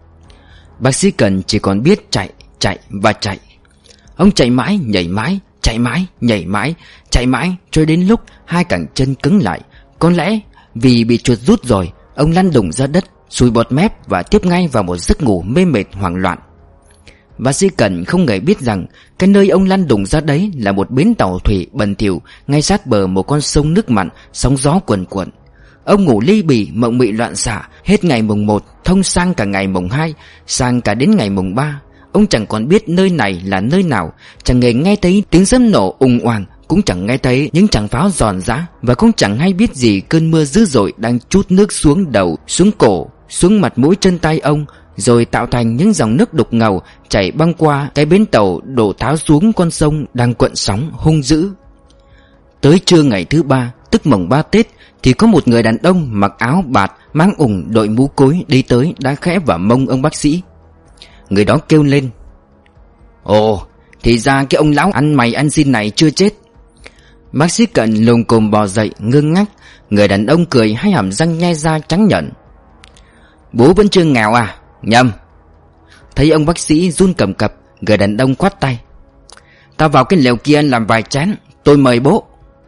Bác sĩ Cần chỉ còn biết chạy, chạy và chạy. Ông chạy mãi, nhảy mãi, chạy mãi, nhảy mãi, chạy mãi, cho đến lúc hai cẳng chân cứng lại. Có lẽ vì bị chuột rút rồi, ông lăn đùng ra đất, sùi bọt mép và tiếp ngay vào một giấc ngủ mê mệt hoảng loạn. Bác sĩ Cần không hề biết rằng cái nơi ông lăn đùng ra đấy là một bến tàu thủy bẩn thỉu ngay sát bờ một con sông nước mặn, sóng gió cuồn cuộn. Ông ngủ ly bì, mộng mị loạn xạ hết ngày mùng một, thông sang cả ngày mùng hai, sang cả đến ngày mùng ba. Ông chẳng còn biết nơi này là nơi nào, chẳng hề nghe thấy tiếng sấm nổ ùng oàng, cũng chẳng nghe thấy những tràng pháo giòn giã, và cũng chẳng hay biết gì cơn mưa dữ dội đang trút nước xuống đầu, xuống cổ, xuống mặt mũi chân tay ông, rồi tạo thành những dòng nước đục ngầu chảy băng qua cái bến tàu đổ tháo xuống con sông đang cuộn sóng hung dữ. Tới trưa ngày thứ ba, tức mồng ba Tết, thì có một người đàn ông mặc áo bạt, mang ủng, đội mũ cối đi tới đá khẽ vào mông ông bác sĩ. Người đó kêu lên: "Ồ, thì ra cái ông lão ăn mày ăn xin này chưa chết." Bác sĩ Cận lồm cồm bò dậy, ngơ ngác. Người đàn ông cười, hai hàm răng nhe ra trắng nhợn: "Bố vẫn chưa nghèo à? Nhầm." Thấy ông bác sĩ run cầm cập, người đàn ông quát tay: "Tao vào cái lều kia làm vài chén, tôi mời bố."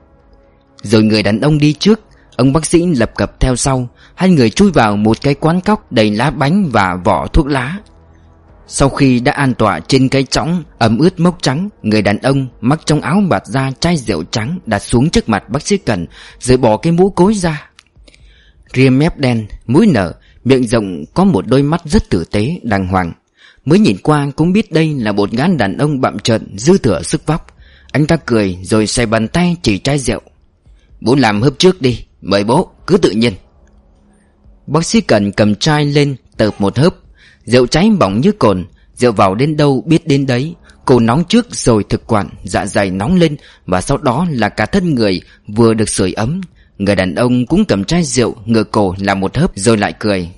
Rồi người đàn ông đi trước, ông bác sĩ lập cập theo sau. Hai người chui vào một cái quán cóc đầy lá bánh và vỏ thuốc lá. Sau khi đã an tọa trên cái chõng ẩm ướt mốc trắng, người đàn ông mắc trong áo bạt ra chai rượu trắng đặt xuống trước mặt bác sĩ Cần, rồi bỏ cái mũ cối ra. Ria mép đen, mũi nở, miệng rộng, có một đôi mắt rất tử tế, đàng hoàng. Mới nhìn qua cũng biết đây là một gã đàn ông bặm trợn, dư thừa sức vóc. Anh ta cười rồi xoay bàn tay chỉ chai rượu: "Bố làm hớp trước đi, mời bố, cứ tự nhiên." Bác sĩ Cần cầm chai lên tợp một hớp. Rượu cháy bỏng như cồn, rượu vào đến đâu biết đến đấy. Cổ nóng trước rồi thực quản, dạ dày nóng lên, và sau đó là cả thân người vừa được sưởi ấm. Người đàn ông cũng cầm chai rượu, ngửa cổ làm một hớp rồi lại cười: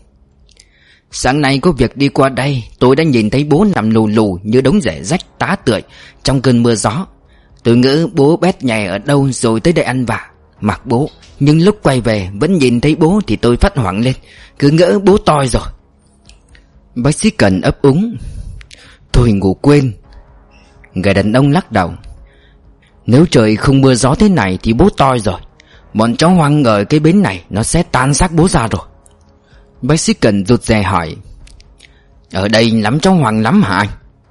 "Sáng nay có việc đi qua đây, tôi đã nhìn thấy bố nằm lù lù như đống rẻ rách tá tưởi trong cơn mưa gió. Tôi ngỡ bố bét nhè ở đâu rồi tới đây ăn vạ. Mặc bố, nhưng lúc quay về vẫn nhìn thấy bố thì tôi phát hoảng lên, cứ ngỡ bố toi rồi." Bác sĩ Cần ấp úng: "Tôi ngủ quên." Người đàn ông lắc đầu: "Nếu trời không mưa gió thế này thì bố toi rồi. Bọn chó hoang ở cái bến này nó sẽ tan xác bố ra rồi." Bác sĩ Cần rụt rè hỏi: "Ở đây lắm chó hoang lắm hả anh?"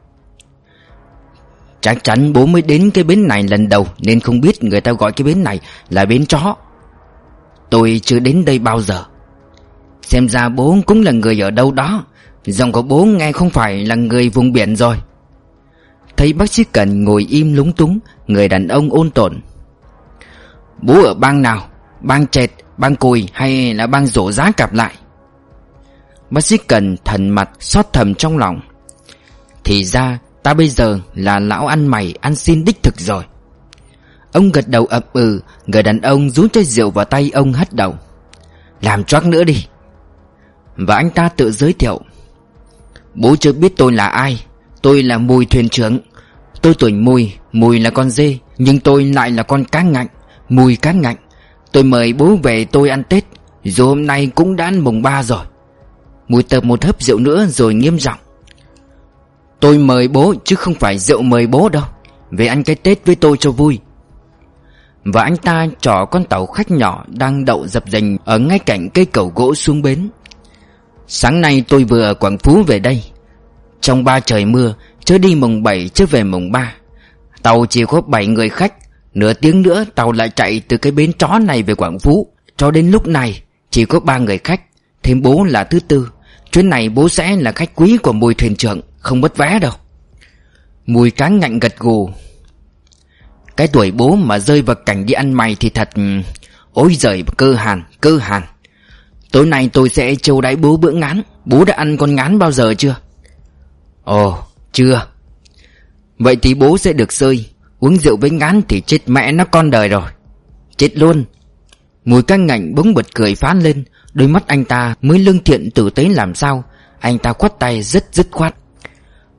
"Chắc chắn bố mới đến cái bến này lần đầu nên không biết người ta gọi cái bến này là bến chó. Tôi chưa đến đây bao giờ. Xem ra bố cũng là người ở đâu đó. Giọng của bố nghe không phải là người vùng biển rồi." Thấy bác sĩ Cần ngồi im lúng túng, người đàn ông ôn tồn: "Bố ở bang nào? Bang Chệt, bang Cùi hay là bang Rổ Giá cặp lại?" Bác sĩ Cần thần mặt xót thầm trong lòng: "Thì ra ta bây giờ là lão ăn mày ăn xin đích thực rồi." Ông gật đầu ậm ừ. Người đàn ông rút chai rượu vào tay ông, hất đầu: "Làm choác nữa đi." Và anh ta tự giới thiệu: "Bố chưa biết tôi là ai. Tôi là Mùi thuyền trưởng. Tôi tuổi Mùi, Mùi là con dê, nhưng tôi lại là con cá ngạnh, Mùi cá ngạnh. Tôi mời bố về tôi ăn Tết, dù hôm nay cũng đã ăn mùng ba rồi." Mùi tợp một hớp rượu nữa rồi nghiêm giọng: "Tôi mời bố chứ không phải rượu mời bố đâu. Về ăn cái Tết với tôi cho vui." Và anh ta trỏ con tàu khách nhỏ đang đậu dập dềnh ở ngay cạnh cây cầu gỗ xuống bến: "Sáng nay tôi vừa ở Quảng Phú về đây. Trong ba trời mưa, chớ đi mùng bảy chớ về mùng ba. Tàu chỉ có bảy người khách. Nửa tiếng nữa tàu lại chạy từ cái bến chó này về Quảng Phú. Cho đến lúc này chỉ có ba người khách, thêm bố là thứ tư. Chuyến này bố sẽ là khách quý của Mùi thuyền trưởng, không mất vé đâu." Mùi cá ngạnh gật gù: "Cái tuổi bố mà rơi vào cảnh đi ăn mày thì thật... Ôi giời, cơ hàn, cơ hàn. Tối nay tôi sẽ chiêu đãi bố bữa ngán. Bố đã ăn con ngán bao giờ chưa?" "Ồ, chưa." "Vậy thì bố sẽ được rơi. Uống rượu với ngán thì chết mẹ nó con đời rồi. Chết luôn." Mùi cá ngạnh bỗng bật cười phá lên. Đôi mắt anh ta mới lương thiện tử tế làm sao. Anh ta khoát tay rất dứt khoát: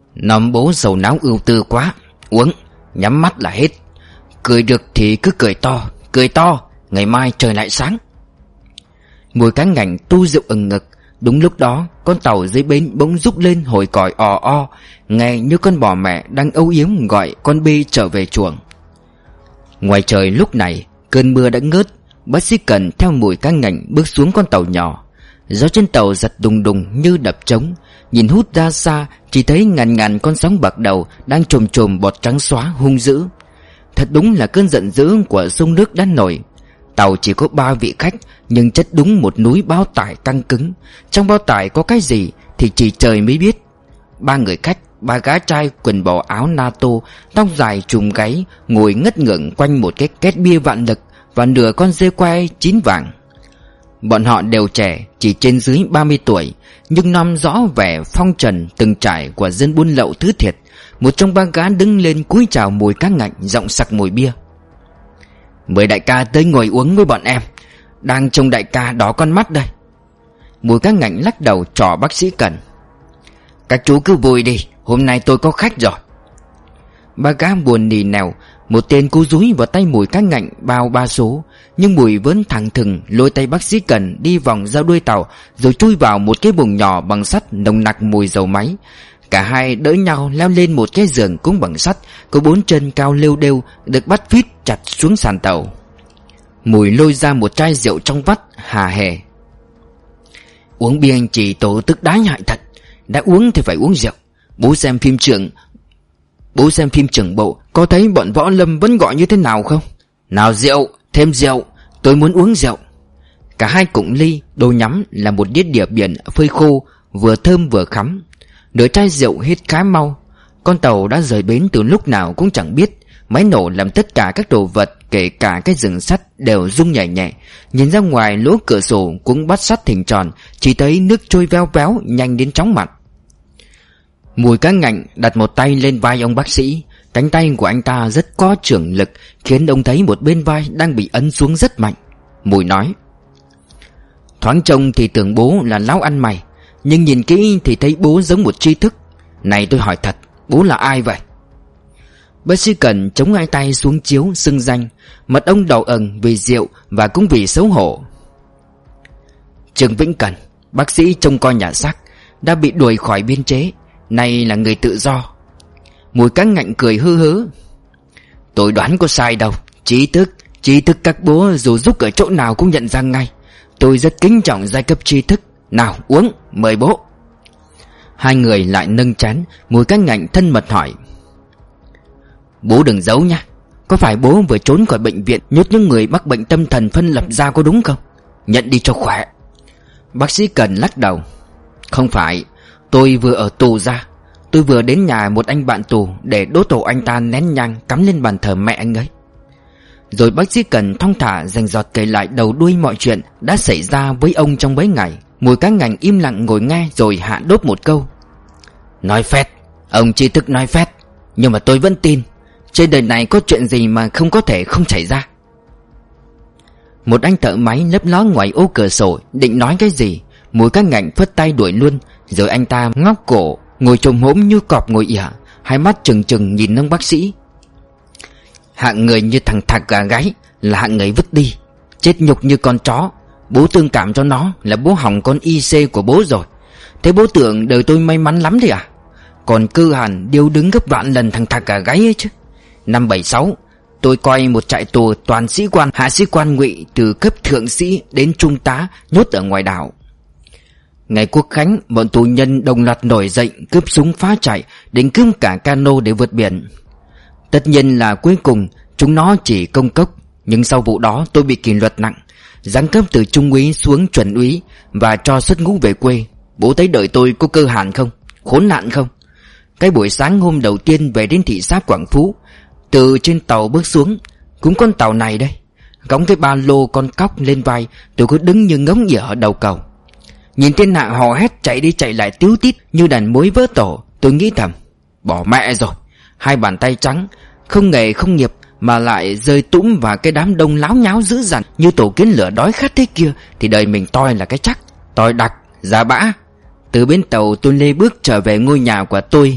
Nòm bố sầu não ưu tư quá. Uống, nhắm mắt là hết. Cười được thì cứ cười to, cười to, ngày mai trời lại sáng. Mùi cá ngạnh tu rượu ừng ngực. Đúng lúc đó, con tàu dưới bến bỗng rúc lên hồi còi ò o, nghe như con bò mẹ đang âu yếm gọi con bê trở về chuồng. Ngoài trời lúc này, cơn mưa đã ngớt. Bác sĩ Cần theo mùi cá ngạnh bước xuống con tàu nhỏ. Gió trên tàu giật đùng đùng như đập trống. Nhìn hút ra xa, chỉ thấy ngàn ngàn con sóng bạc đầu đang trồm trồm bọt trắng xóa hung dữ. Thật đúng là cơn giận dữ của sông nước đã nổi. Tàu chỉ có ba vị khách, nhưng chất đúng một núi bao tải căng cứng. Trong bao tải có cái gì thì chỉ trời mới biết. Ba người khách, ba gã trai quần bò áo NATO, tóc dài trùm gáy, ngồi ngất ngưởng quanh một cái két bia vạn lực và nửa con dê quay chín vàng. Bọn họ đều trẻ, chỉ trên dưới ba mươi tuổi, nhưng nom rõ vẻ phong trần từng trải của dân buôn lậu thứ thiệt. Một trong ba gã đứng lên cúi chào mùi cá ngạnh, giọng sặc mùi bia. Mời đại ca tới ngồi uống với bọn em. Đang trông đại ca đỏ con mắt đây. Mùi cá ngạnh lắc đầu trò bác sĩ Cần. Các chú cứ vui đi, hôm nay tôi có khách rồi. Ba gã buồn nỉ nèo. Một tên cú dúi vào tay mùi cá ngạnh bao ba số. Nhưng mùi vẫn thẳng thừng lôi tay bác sĩ Cần đi vòng ra đuôi tàu, rồi chui vào một cái buồng nhỏ bằng sắt nồng nặc mùi dầu máy. Cả hai đỡ nhau leo lên một cái giường cũng bằng sắt, có bốn chân cao lêu đêu, được bắt phít chặt xuống sàn tàu. Mùi lôi ra một chai rượu trong vắt, hà hề. Uống bia anh chị tổ tức đái hại thật. Đã uống thì phải uống rượu. Bố xem phim trưởng Bố xem phim trưởng bộ, có thấy bọn võ lâm vẫn gọi như thế nào không? Nào rượu, thêm rượu, tôi muốn uống rượu. Cả hai cụng ly, đôi nhắm là một đĩa đĩa biển phơi khô, vừa thơm vừa khắm. Nửa chai rượu hết khá mau. Con tàu đã rời bến từ lúc nào cũng chẳng biết. Máy nổ làm tất cả các đồ vật, kể cả cái rừng sắt đều rung nhẹ nhẹ. Nhìn ra ngoài lỗ cửa sổ cũng bắt sắt hình tròn, chỉ thấy nước trôi veo véo nhanh đến chóng mặt. Mùi cá ngạnh đặt một tay lên vai ông bác sĩ. Cánh tay của anh ta rất có trưởng lực, khiến ông thấy một bên vai đang bị ấn xuống rất mạnh. Mùi nói: Thoáng trông thì tưởng bố là láo ăn mày, nhưng nhìn kỹ thì thấy bố giống một tri thức. Này tôi hỏi thật, bố là ai vậy? Bác sĩ Cần chống hai tay xuống chiếu xưng danh. Mặt ông đỏ ửng vì rượu và cũng vì xấu hổ. Trương Vĩnh Cần, bác sĩ trông coi nhà xác, đã bị đuổi khỏi biên chế, nay là người tự do. Mùi cá ngạnh cười hư hớ: Tôi đoán có sai đâu. Trí thức, trí thức các bố dù giúp ở chỗ nào cũng nhận ra ngay. Tôi rất kính trọng giai cấp trí thức. Nào uống, mời bố. Hai người lại nâng chén. Mùi cá ngạnh thân mật hỏi: Bố đừng giấu nha, có phải bố vừa trốn khỏi bệnh viện nhốt những người mắc bệnh tâm thần phân lập ra có đúng không? Nhận đi cho khỏe. Bác sĩ Cần lắc đầu: Không phải, tôi vừa ở tù ra. Tôi vừa đến nhà một anh bạn tù để đốt tổ anh ta nén nhang cắm lên bàn thờ mẹ anh ấy. Rồi bác sĩ Cần thong thả rành rọt kể lại đầu đuôi mọi chuyện đã xảy ra với ông trong mấy ngày. Mùi cá ngạnh im lặng ngồi nghe rồi hạ đốt một câu: Nói phét, ông tri thức nói phét, nhưng mà tôi vẫn tin. Trên đời này có chuyện gì mà không có thể không xảy ra. Một anh thợ máy lấp ló ngoài ô cửa sổ định nói cái gì. Mùi cá ngạnh phất tay đuổi luôn. Rồi anh ta ngóc cổ, ngồi chồm hổm như cọp ngồi ỉa, hai mắt trừng trừng nhìn ông bác sĩ. Hạng người như thằng Thạc gà gáy là hạng người vứt đi, chết nhục như con chó. Bố tương cảm cho nó là bố hỏng con i xê của bố rồi. Thế bố tưởng đời tôi may mắn lắm đấy à? Còn cơ hàn điêu đứng gấp vạn lần thằng Thạc gà gáy ấy chứ. Năm bảy sáu, tôi coi một trại tù toàn sĩ quan, hạ sĩ quan ngụy từ cấp thượng sĩ đến trung tá nhốt ở ngoài đảo. Ngày Quốc khánh, bọn tù nhân đồng loạt nổi dậy cướp súng phá trại, định cướp cả cano để vượt biển. Tất nhiên là cuối cùng chúng nó chỉ công cốc. Nhưng sau vụ đó tôi bị kỷ luật nặng, giáng cấp từ trung úy xuống chuẩn úy và cho xuất ngũ về quê. Bố thấy đời tôi có cơ hàn không? Khốn nạn không? Cái buổi sáng hôm đầu tiên về đến thị xã Quảng Phú, từ trên tàu bước xuống, cũng con tàu này đây, góng cái ba lô con cóc lên vai, tôi cứ đứng như ngỗng nghỉa ở đầu cầu. Nhìn thiên hạ hò hét chạy đi chạy lại tíu tít như đàn mối vỡ tổ, tôi nghĩ thầm: bỏ mẹ rồi. Hai bàn tay trắng, không nghề không nghiệp mà lại rơi tũm vào cái đám đông láo nháo dữ dằn như tổ kiến lửa đói khát thế kia, thì đời mình toi là cái chắc. Toi đặc, giá bã. Từ bến tàu tôi lê bước trở về ngôi nhà của tôi.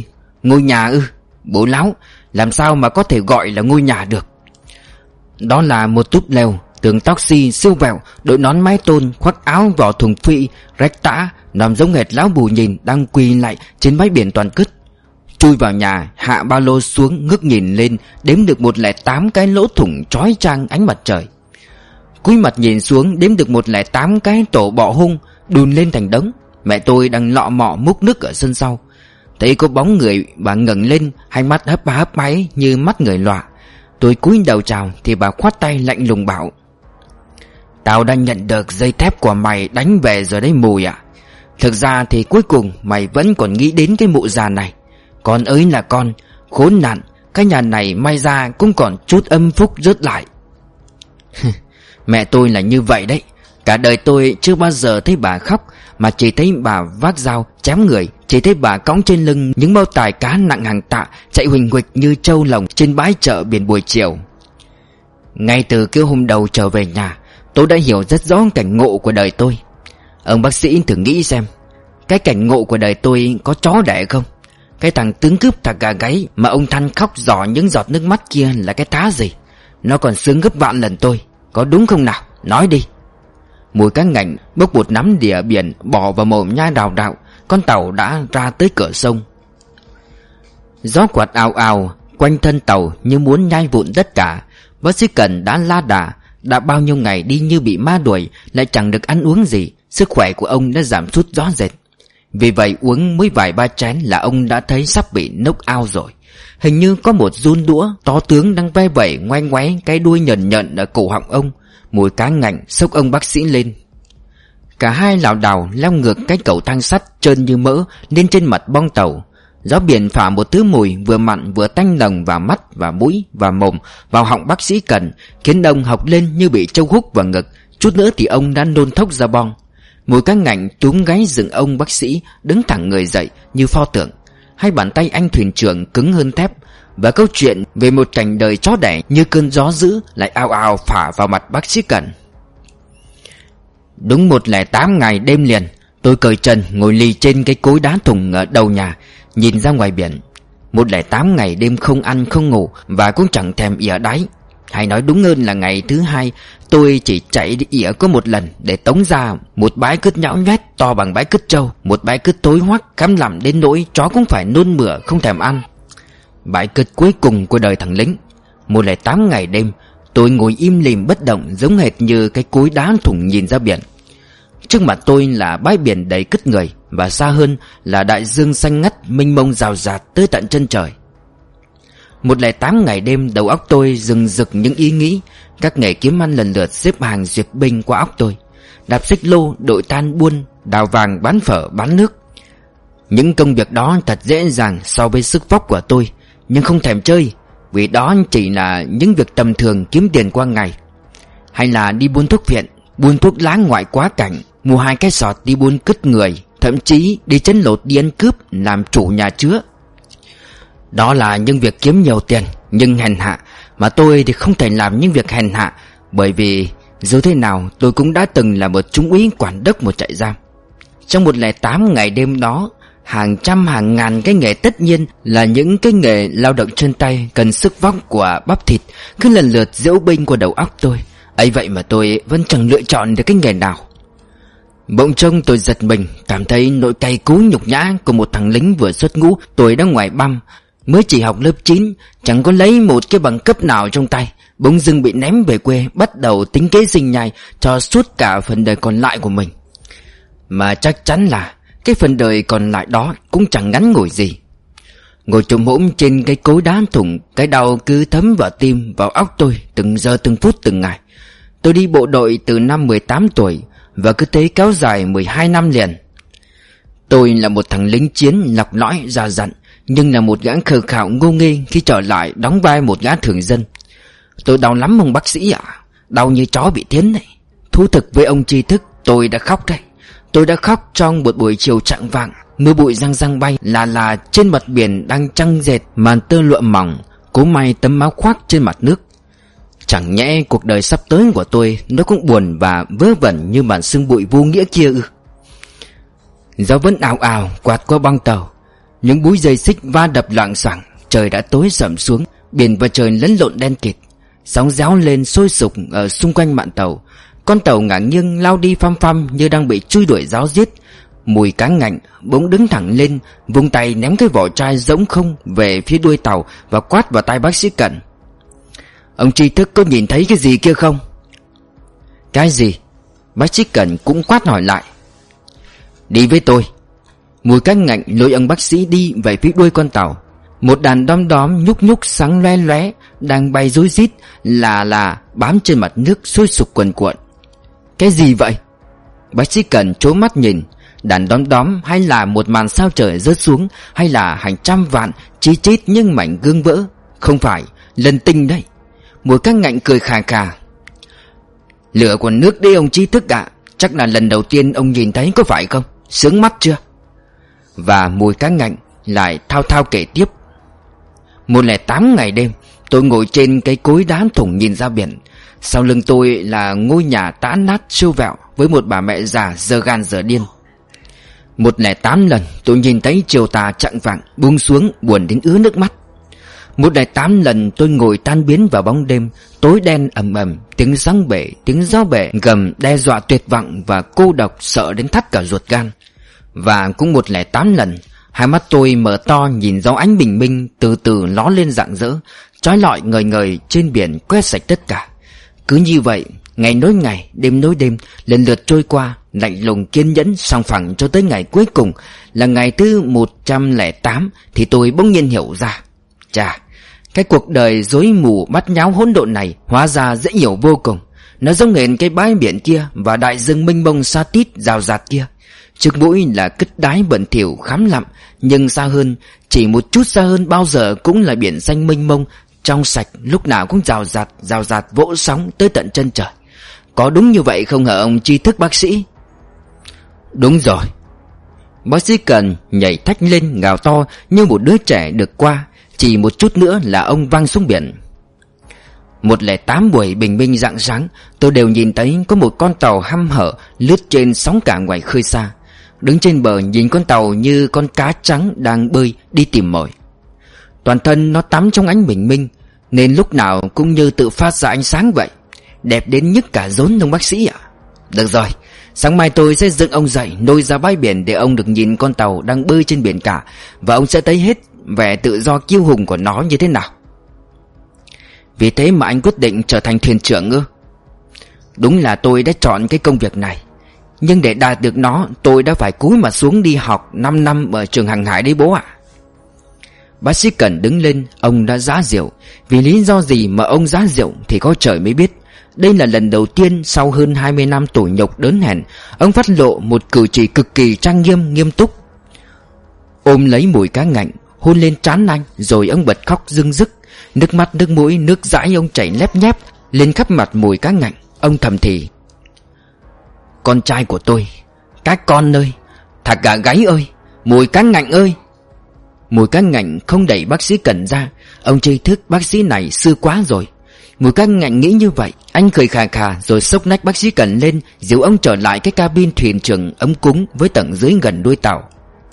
Ngôi nhà ư? Bố láo, làm sao mà có thể gọi là ngôi nhà được? Đó là một túp lều, tường tóc xi siêu vẹo, đội nón mái tôn, khoác áo vỏ thùng phi, rách tã, nằm giống hệt lão bù nhìn đang quỳ lại trên bãi biển toàn cứt. Chui vào nhà, hạ ba lô xuống, ngước nhìn lên, đếm được một lẻ tám cái lỗ thủng chói chang ánh mặt trời. Cúi mặt nhìn xuống, đếm được một lẻ tám cái tổ bọ hung đùn lên thành đống. Mẹ tôi đang lọ mọ múc nước ở sân sau. Thấy có bóng người, bà ngẩng lên, hai mắt hấp ba hấp máy như mắt người lọa. Tôi cúi đầu chào thì bà khoát tay lạnh lùng bảo: Tao đã nhận được dây thép của mày đánh về rồi đấy Mùi ạ. Thực ra thì cuối cùng mày vẫn còn nghĩ đến cái mụ già này. Con ơi là con, khốn nạn, cái nhà này may ra cũng còn chút âm phúc rớt lại. Mẹ tôi là như vậy đấy. Cả đời tôi chưa bao giờ thấy bà khóc, mà chỉ thấy bà vác dao chém người, chỉ thấy bà cõng trên lưng những bao tải cá nặng hàng tạ, chạy huỳnh huỳnh như trâu lồng trên bãi chợ biển buổi chiều. Ngay từ cái hôm đầu trở về nhà, tôi đã hiểu rất rõ cảnh ngộ của đời tôi. Ông bác sĩ thử nghĩ xem, cái cảnh ngộ của đời tôi có chó đẻ không? Cái thằng tướng cướp thằng gà gáy mà ông Thanh khóc rỏ những giọt nước mắt kia là cái thá gì? Nó còn sướng gấp vạn lần tôi, có đúng không nào? Nói đi. Mùi cá ngạnh bốc một nắm đỉa biển bỏ vào mồm nhai đào đạo. Con tàu đã ra tới cửa sông. Gió quạt ào ào quanh thân tàu như muốn nhai vụn tất cả. Bác sĩ Cần đã la đà, đã bao nhiêu ngày đi như bị ma đuổi, lại chẳng được ăn uống gì. Sức khỏe của ông đã giảm sút rõ rệt. Vì vậy uống mới vài ba chén là ông đã thấy sắp bị knock out rồi. Hình như có một giun đũa to tướng đang ve vẩy ngoay ngoáy cái đuôi nhợn nhợn ở cổ họng ông. Mùi cá ngạnh xốc ông bác sĩ lên. Cả hai lảo đảo leo ngược cái cầu thang sắt trơn như mỡ lên trên mặt bong tàu. Gió biển phả một thứ mùi vừa mặn vừa tanh nồng vào mắt và mũi và mồm, vào họng bác sĩ Cần, khiến ông học lên như bị trâu húc vào ngực. Chút nữa thì ông đã nôn thốc ra bong. Mùi cá ngạnh túm gáy dựng ông bác sĩ đứng thẳng người dậy như pho tượng. Hai bàn tay anh thuyền trưởng cứng hơn thép. Và câu chuyện về một cảnh đời chó đẻ như cơn gió dữ lại ào ào phả vào mặt bác sĩ Cần. Đúng một lẻ tám ngày đêm liền, tôi cởi trần ngồi lì trên cái cối đá thùng ở đầu nhà, nhìn ra ngoài biển. Một lẻ tám ngày đêm không ăn không ngủ và cũng chẳng thèm ỉa đáy. Hay nói đúng hơn là ngày thứ hai, tôi chỉ chạy đi ỉa có một lần để tống ra một bãi cứt nhão nhoét to bằng bãi cứt trâu, một bãi cứt tối hoắc cắm lằm đến nỗi chó cũng phải nôn mửa không thèm ăn. Bãi cứt cuối cùng của đời thằng lính. Một lẻ tám ngày đêm, tôi ngồi im lìm bất động giống hệt như cái cối đá thủng nhìn ra biển. Trước mặt tôi là bãi biển đầy cứt người, và xa hơn là đại dương xanh ngắt mênh mông rào rạt tới tận chân trời. Một lẻ tám ngày đêm, đầu óc tôi rừng rực những ý nghĩ. Các nghề kiếm ăn lần lượt xếp hàng duyệt binh qua óc tôi. Đạp xích lô, đội tan buôn, đào vàng, bán phở, bán nước. Những công việc đó thật dễ dàng so với sức vóc của tôi, nhưng không thèm chơi, vì đó chỉ là những việc tầm thường kiếm tiền qua ngày. Hay là đi buôn thuốc viện, buôn thuốc lá ngoại quá cảnh, mua hai cái sọt đi buôn cứt người, thậm chí đi chấn lột đi ăn cướp, làm chủ nhà chứa. Đó là những việc kiếm nhiều tiền nhưng hèn hạ, mà tôi thì không thể làm những việc hèn hạ, bởi vì dù thế nào tôi cũng đã từng là một trung úy quản đốc một trại giam. Trong một lẻ tám ngày đêm đó, hàng trăm hàng ngàn cái nghề tất nhiên là những cái nghề lao động chân tay cần sức vóc của bắp thịt cứ lần lượt diễu binh qua đầu óc tôi. Ấy vậy mà tôi vẫn chẳng lựa chọn được cái nghề nào. Bỗng trông tôi giật mình, cảm thấy nỗi cay cú nhục nhã của một thằng lính vừa xuất ngũ, tuổi đã ngoài băm, mới chỉ học lớp chín, chẳng có lấy một cái bằng cấp nào trong tay, bỗng dưng bị ném về quê, bắt đầu tính kế sinh nhai cho suốt cả phần đời còn lại của mình. Mà chắc chắn là cái phần đời còn lại đó cũng chẳng ngắn ngủi gì. Ngồi trồm hổm trên cái cối đá thủng, cái đau cứ thấm vào tim, vào óc tôi từng giờ từng phút từng ngày. Tôi đi bộ đội từ năm mười tám tuổi và cứ thế kéo dài mười hai năm liền. Tôi là một thằng lính chiến lọc lõi già dặn, nhưng là một gã khờ khạo ngô nghê khi trở lại đóng vai một gã thường dân. Tôi đau lắm ông bác sĩ ạ, đau như chó bị thiến này. Thú thực với ông tri thức, tôi đã khóc đây. Tôi đã khóc trong một buổi chiều chạng vạng, mưa bụi răng răng bay là là trên mặt biển đang trăng dệt màn tơ lụa mỏng, cố may tấm áo khoác trên mặt nước. Chẳng nhẽ cuộc đời sắp tới của tôi nó cũng buồn và vớ vẩn như màn sương bụi vô nghĩa kia ư? Gió vẫn ào ào quạt qua băng tàu. Những búi dây xích va đập loạng xoạng. Trời đã tối sầm xuống, biển và trời lẫn lộn đen kịt. Sóng réo lên sôi sục ở xung quanh mạn tàu. Con tàu ngả nghiêng lao đi phăm phăm như đang bị truy đuổi ráo riết. Mùi cá ngạnh bỗng đứng thẳng lên, vung tay ném cái vỏ chai rỗng không về phía đuôi tàu và quát vào tai bác sĩ Cẩn: "Ông tri thức có nhìn thấy cái gì kia không?" "Cái gì?" Bác sĩ Cẩn cũng quát hỏi lại. "Đi với tôi." Mùi cá ngạnh lôi ông bác sĩ đi về phía đuôi con tàu. Một đàn đom đóm nhúc nhúc sáng loe loé đang bay rối rít là là bám trên mặt nước sôi sục cuồn cuộn. "Cái gì vậy?" Bác sĩ Cẩn trố mắt nhìn. Đàn đom đóm hay là một màn sao trời rớt xuống, hay là hàng trăm vạn chí chít những mảnh gương vỡ? Không phải, lần tinh đấy. Mùi cá ngạnh cười khà khà: "Lửa của nước đấy ông trí thức ạ. Chắc là lần đầu tiên ông nhìn thấy có phải không? Sướng mắt chưa?" Và mùi cá ngạnh lại thao thao kể tiếp: "Một lẻ tám ngày đêm, tôi ngồi trên cái cối đá thủng nhìn ra biển. Sau lưng tôi là ngôi nhà tã nát siêu vẹo với một bà mẹ già giờ gan giờ điên. Một lẻ tám lần tôi nhìn thấy chiều tà chạng vạng buông xuống buồn đến ứa nước mắt. Một lẻ tám lần tôi ngồi tan biến vào bóng đêm tối đen ầm ầm, tiếng sóng bể, tiếng gió bể gầm đe dọa tuyệt vọng và cô độc sợ đến thắt cả ruột gan. Và cũng một lẻ tám lần hai mắt tôi mở to nhìn gió ánh bình minh từ từ ló lên rạng rỡ, chói lọi ngời ngời trên biển quét sạch tất cả. Cứ như vậy, ngày nối ngày, đêm nối đêm, lần lượt trôi qua, lạnh lùng kiên nhẫn song phẳng cho tới ngày cuối cùng là ngày thứ một trăm lẻ tám thì tôi bỗng nhiên hiểu ra. Chà, cái cuộc đời rối mù bát nháo hỗn độn này hóa ra dễ hiểu vô cùng. Nó giống hệt cái bãi biển kia và đại dương mênh mông xa tít rào rạt kia. Trước mũi là cất đáy bẩn thỉu khám lặm, nhưng xa hơn, chỉ một chút xa hơn bao giờ cũng là biển xanh mênh mông, trong sạch, lúc nào cũng rào rạt, rào rạt vỗ sóng tới tận chân trời. Có đúng như vậy không hả ông tri thức bác sĩ? Đúng rồi. Bác sĩ Cần nhảy thách lên gào to như một đứa trẻ được qua. Chỉ một chút nữa là ông văng xuống biển. Một lẻ tám buổi bình minh rạng sáng, tôi đều nhìn thấy có một con tàu hăm hở lướt trên sóng cả ngoài khơi xa. Đứng trên bờ nhìn con tàu như con cá trắng đang bơi đi tìm mồi. Toàn thân nó tắm trong ánh bình minh, nên lúc nào cũng như tự phát ra ánh sáng vậy. Đẹp đến nhức cả rốn ông bác sĩ ạ. Được rồi, sáng mai tôi sẽ dựng ông dậy nôi ra bãi biển để ông được nhìn con tàu đang bơi trên biển cả, và ông sẽ thấy hết vẻ tự do kiêu hùng của nó như thế nào. Vì thế mà anh quyết định trở thành thuyền trưởng ư? Đúng là tôi đã chọn cái công việc này, nhưng để đạt được nó tôi đã phải cúi mặt xuống đi học năm năm ở trường hàng hải đấy bố ạ. Bác sĩ Cần đứng lên, ông đã giá rượu. Vì lý do gì mà ông giá rượu thì có trời mới biết. Đây là lần đầu tiên sau hơn hai mươi năm tủi nhục đớn hèn, ông phát lộ một cử chỉ cực kỳ trang nghiêm nghiêm túc. Ôm lấy mùi cá ngạnh, hôn lên trán anh, rồi ông bật khóc rưng rức. Nước mắt nước mũi nước dãi ông chảy lép nhép lên khắp mặt mùi cá ngạnh. Ông thầm thì: con trai của tôi, các con ơi, thằng gà gáy ơi, mùi cá ngạnh ơi. Mùi cá ngạnh không đẩy bác sĩ Cần ra. Ông tri thức bác sĩ này xưa quá rồi. Mùi cá ngạnh nghĩ như vậy, anh cười khà khà rồi xốc nách bác sĩ Cần lên, dìu ông trở lại cái cabin thuyền trưởng ấm cúng với tầng dưới gần đuôi tàu.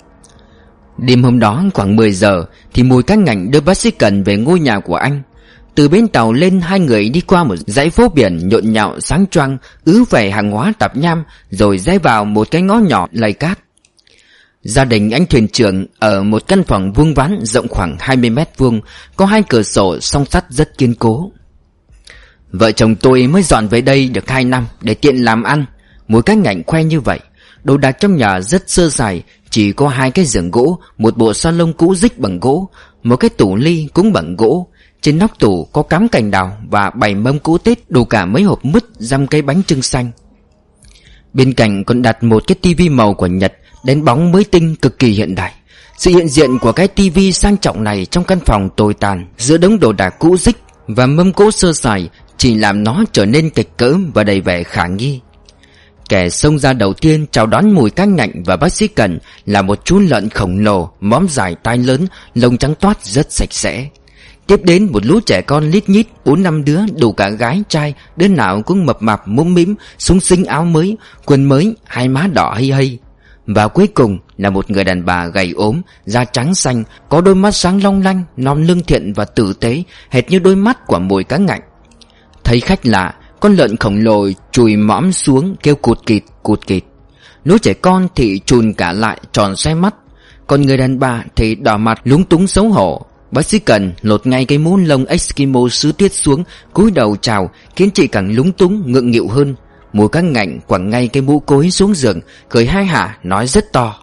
Đêm hôm đó khoảng mười giờ thì mùi cá ngạnh đưa bác sĩ Cần về ngôi nhà của anh. Từ bến tàu lên, hai người đi qua một dãy phố biển nhộn nhạo sáng choang ứ về hàng hóa tạp nham, rồi rẽ vào một cái ngõ nhỏ lầy cát. Gia đình anh thuyền trưởng ở một căn phòng vuông vắn rộng khoảng hai mươi mét vuông, có hai cửa sổ song sắt rất kiên cố. Vợ chồng tôi mới dọn về đây được hai năm để tiện làm ăn. Mùi cá ngạnh khoe như vậy. Đồ đạc trong nhà rất sơ sài, chỉ có hai cái giường gỗ, một bộ salon cũ rích bằng gỗ, một cái tủ ly cũng bằng gỗ. Trên nóc tủ có cắm cành đào và bày mâm cỗ Tết, đủ cả mấy hộp mứt, dăm cây bánh chưng xanh. Bên cạnh còn đặt một cái tivi màu của Nhật, đèn bóng mới tinh cực kỳ hiện đại. Sự hiện diện của cái tivi sang trọng này trong căn phòng tồi tàn giữa đống đồ đạc cũ rích và mâm cỗ sơ sài chỉ làm nó trở nên kịch cỡ và đầy vẻ khả nghi. Kẻ xông ra đầu tiên chào đón mùi cá ngạnh và bác sĩ Cần là một chú lợn khổng lồ, mõm dài tai lớn, lông trắng toát rất sạch sẽ. Tiếp đến một lũ trẻ con lít nhít, bốn năm đứa, đủ cả gái trai, đứa nào cũng mập mạp mũm mĩm, súng xinh áo mới, quần mới, hai má đỏ hây hây. Và cuối cùng là một người đàn bà gầy ốm, da trắng xanh, có đôi mắt sáng long lanh, non lương thiện và tử tế, hệt như đôi mắt của Mùi Cá Ngạnh. Thấy khách lạ, con lợn khổng lồ chùi mõm xuống kêu cụt kịt cụt kịt. Lũ trẻ con thì chùn cả lại tròn xoe mắt, còn người đàn bà thì đỏ mặt lúng túng xấu hổ. Bác sĩ Cần lột ngay cái mũ lông Eskimo sứ tuyết xuống, cúi đầu chào, khiến chị càng lúng túng ngượng nghịu hơn. Mùi Cá Ngạnh quẳng ngay cái mũ cối xuống giường, cười hai hả nói rất to: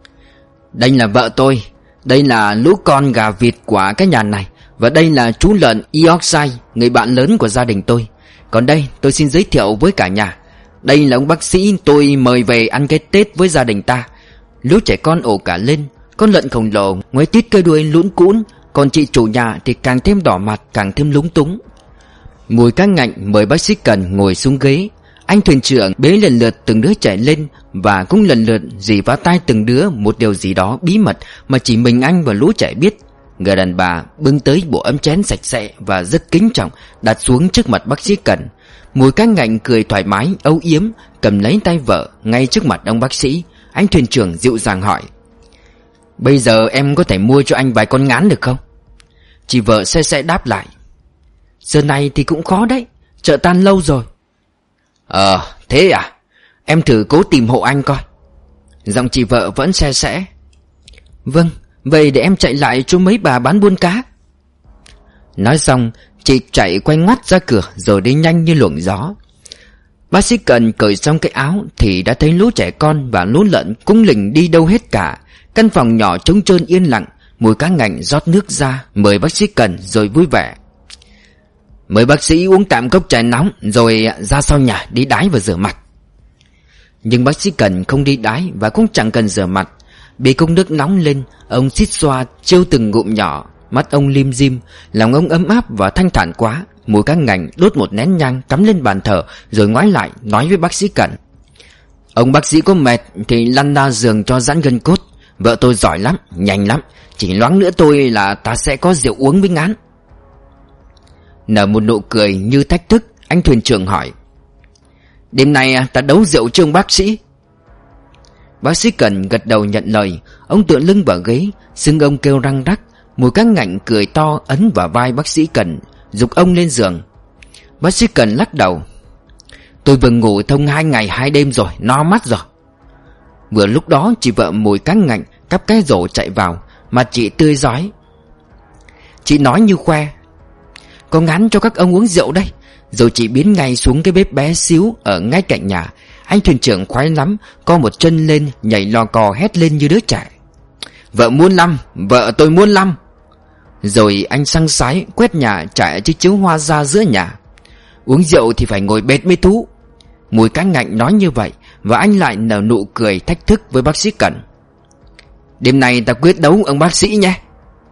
"Đây là vợ tôi, đây là lũ con gà vịt của cái nhà này, và đây là chú lợn Yorkshire, người bạn lớn của gia đình tôi. Còn đây tôi xin giới thiệu với cả nhà, đây là ông bác sĩ tôi mời về ăn cái Tết với gia đình ta." Lũ trẻ con ồ cả lên. Con lợn khổng lồ ngoáy tít cái đuôi lũn cũn, còn chị chủ nhà thì càng thêm đỏ mặt, càng thêm lúng túng. Mùi Cá Ngạnh mời bác sĩ Cần ngồi xuống ghế. Anh thuyền trưởng bế lần lượt từng đứa trẻ lên, và cũng lần lượt dì vào tai từng đứa một điều gì đó bí mật mà chỉ mình anh và lũ trẻ biết. Người đàn bà bưng tới bộ ấm chén sạch sẽ và rất kính trọng, đặt xuống trước mặt bác sĩ Cần. Mùi Cá Ngạnh cười thoải mái âu yếm, cầm lấy tay vợ ngay trước mặt ông bác sĩ. Anh thuyền trưởng dịu dàng hỏi: "Bây giờ em có thể mua cho anh vài con ngán được không?" Chị vợ xe xe đáp lại: "Giờ này thì cũng khó đấy, chợ tan lâu rồi." "Ờ thế à, em thử cố tìm hộ anh coi." Giọng chị vợ vẫn xe sẽ: "Vâng, vậy để em chạy lại cho mấy bà bán buôn cá." Nói xong chị chạy quay ngoắt ra cửa rồi đi nhanh như luồng gió. Bác sĩ Cần cởi xong cái áo thì đã thấy lũ trẻ con và lũ lợn cũng lình đi đâu hết cả. Căn phòng nhỏ trống trơn yên lặng. Mùi Cá Ngạnh rót nước ra mời bác sĩ Cần rồi vui vẻ: "Mời bác sĩ uống tạm cốc trà nóng rồi ra sau nhà đi đái và rửa mặt." Nhưng bác sĩ Cần không đi đái và cũng chẳng cần rửa mặt. Bị cốc nước nóng lên, ông xít xoa chiêu từng ngụm nhỏ. Mắt ông lim dim, lòng ông ấm áp và thanh thản quá. Mùi Cá Ngạnh đốt một nén nhang cắm lên bàn thờ rồi ngoái lại nói với bác sĩ Cần: "Ông bác sĩ có mệt thì lăn ra giường cho giãn gân cốt. Vợ tôi giỏi lắm, nhanh lắm, chỉ loáng nữa tôi là ta sẽ có rượu uống với ngán." Nở một nụ cười như thách thức, anh thuyền trưởng hỏi: "Đêm nay ta đấu rượu chứ ông bác sĩ?" Bác sĩ Cần gật đầu nhận lời. Ông tựa lưng vào ghế, xương ông kêu răng rắc. Mùi Cá Ngạnh cười to ấn vào vai bác sĩ Cần, giục ông lên giường. Bác sĩ Cần lắc đầu: "Tôi vừa ngủ thông hai ngày hai đêm rồi, no mắt rồi." Vừa lúc đó chị vợ Mùi Cá Ngạnh cắp cái rổ chạy vào, mặt chị tươi rói. Chị nói như khoe: "Có ngán cho các ông uống rượu đây." Rồi chị biến ngay xuống cái bếp bé xíu ở ngay cạnh nhà. Anh thuyền trưởng khoái lắm, co một chân lên nhảy lò cò hét lên như đứa trẻ: "Vợ muôn năm, vợ tôi muôn năm." Rồi anh săng sái quét nhà trải chiếc chiếu hoa ra giữa nhà: "Uống rượu thì phải ngồi bệt mới thú." Mùi Cá Ngạnh nói như vậy, và anh lại nở nụ cười thách thức với bác sĩ Cần: "Đêm nay ta quyết đấu ông bác sĩ nhé."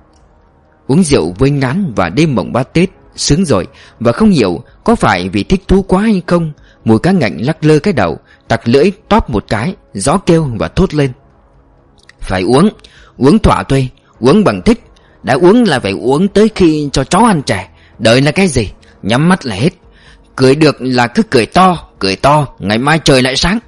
Uống rượu với ngán và đêm mộng ba Tết sướng rồi. Và không hiểu có phải vì thích thú quá hay không, Mùi Cá Ngạnh lắc lơ cái đầu, tặc lưỡi tóp một cái, gió kêu và thốt lên: "Phải uống, uống thỏa thuê, uống bằng thích. Đã uống là phải uống tới khi cho chó ăn trẻ. Đời là cái gì, nhắm mắt là hết. Cười được là cứ cười to, cười to, ngày mai trời lại sáng."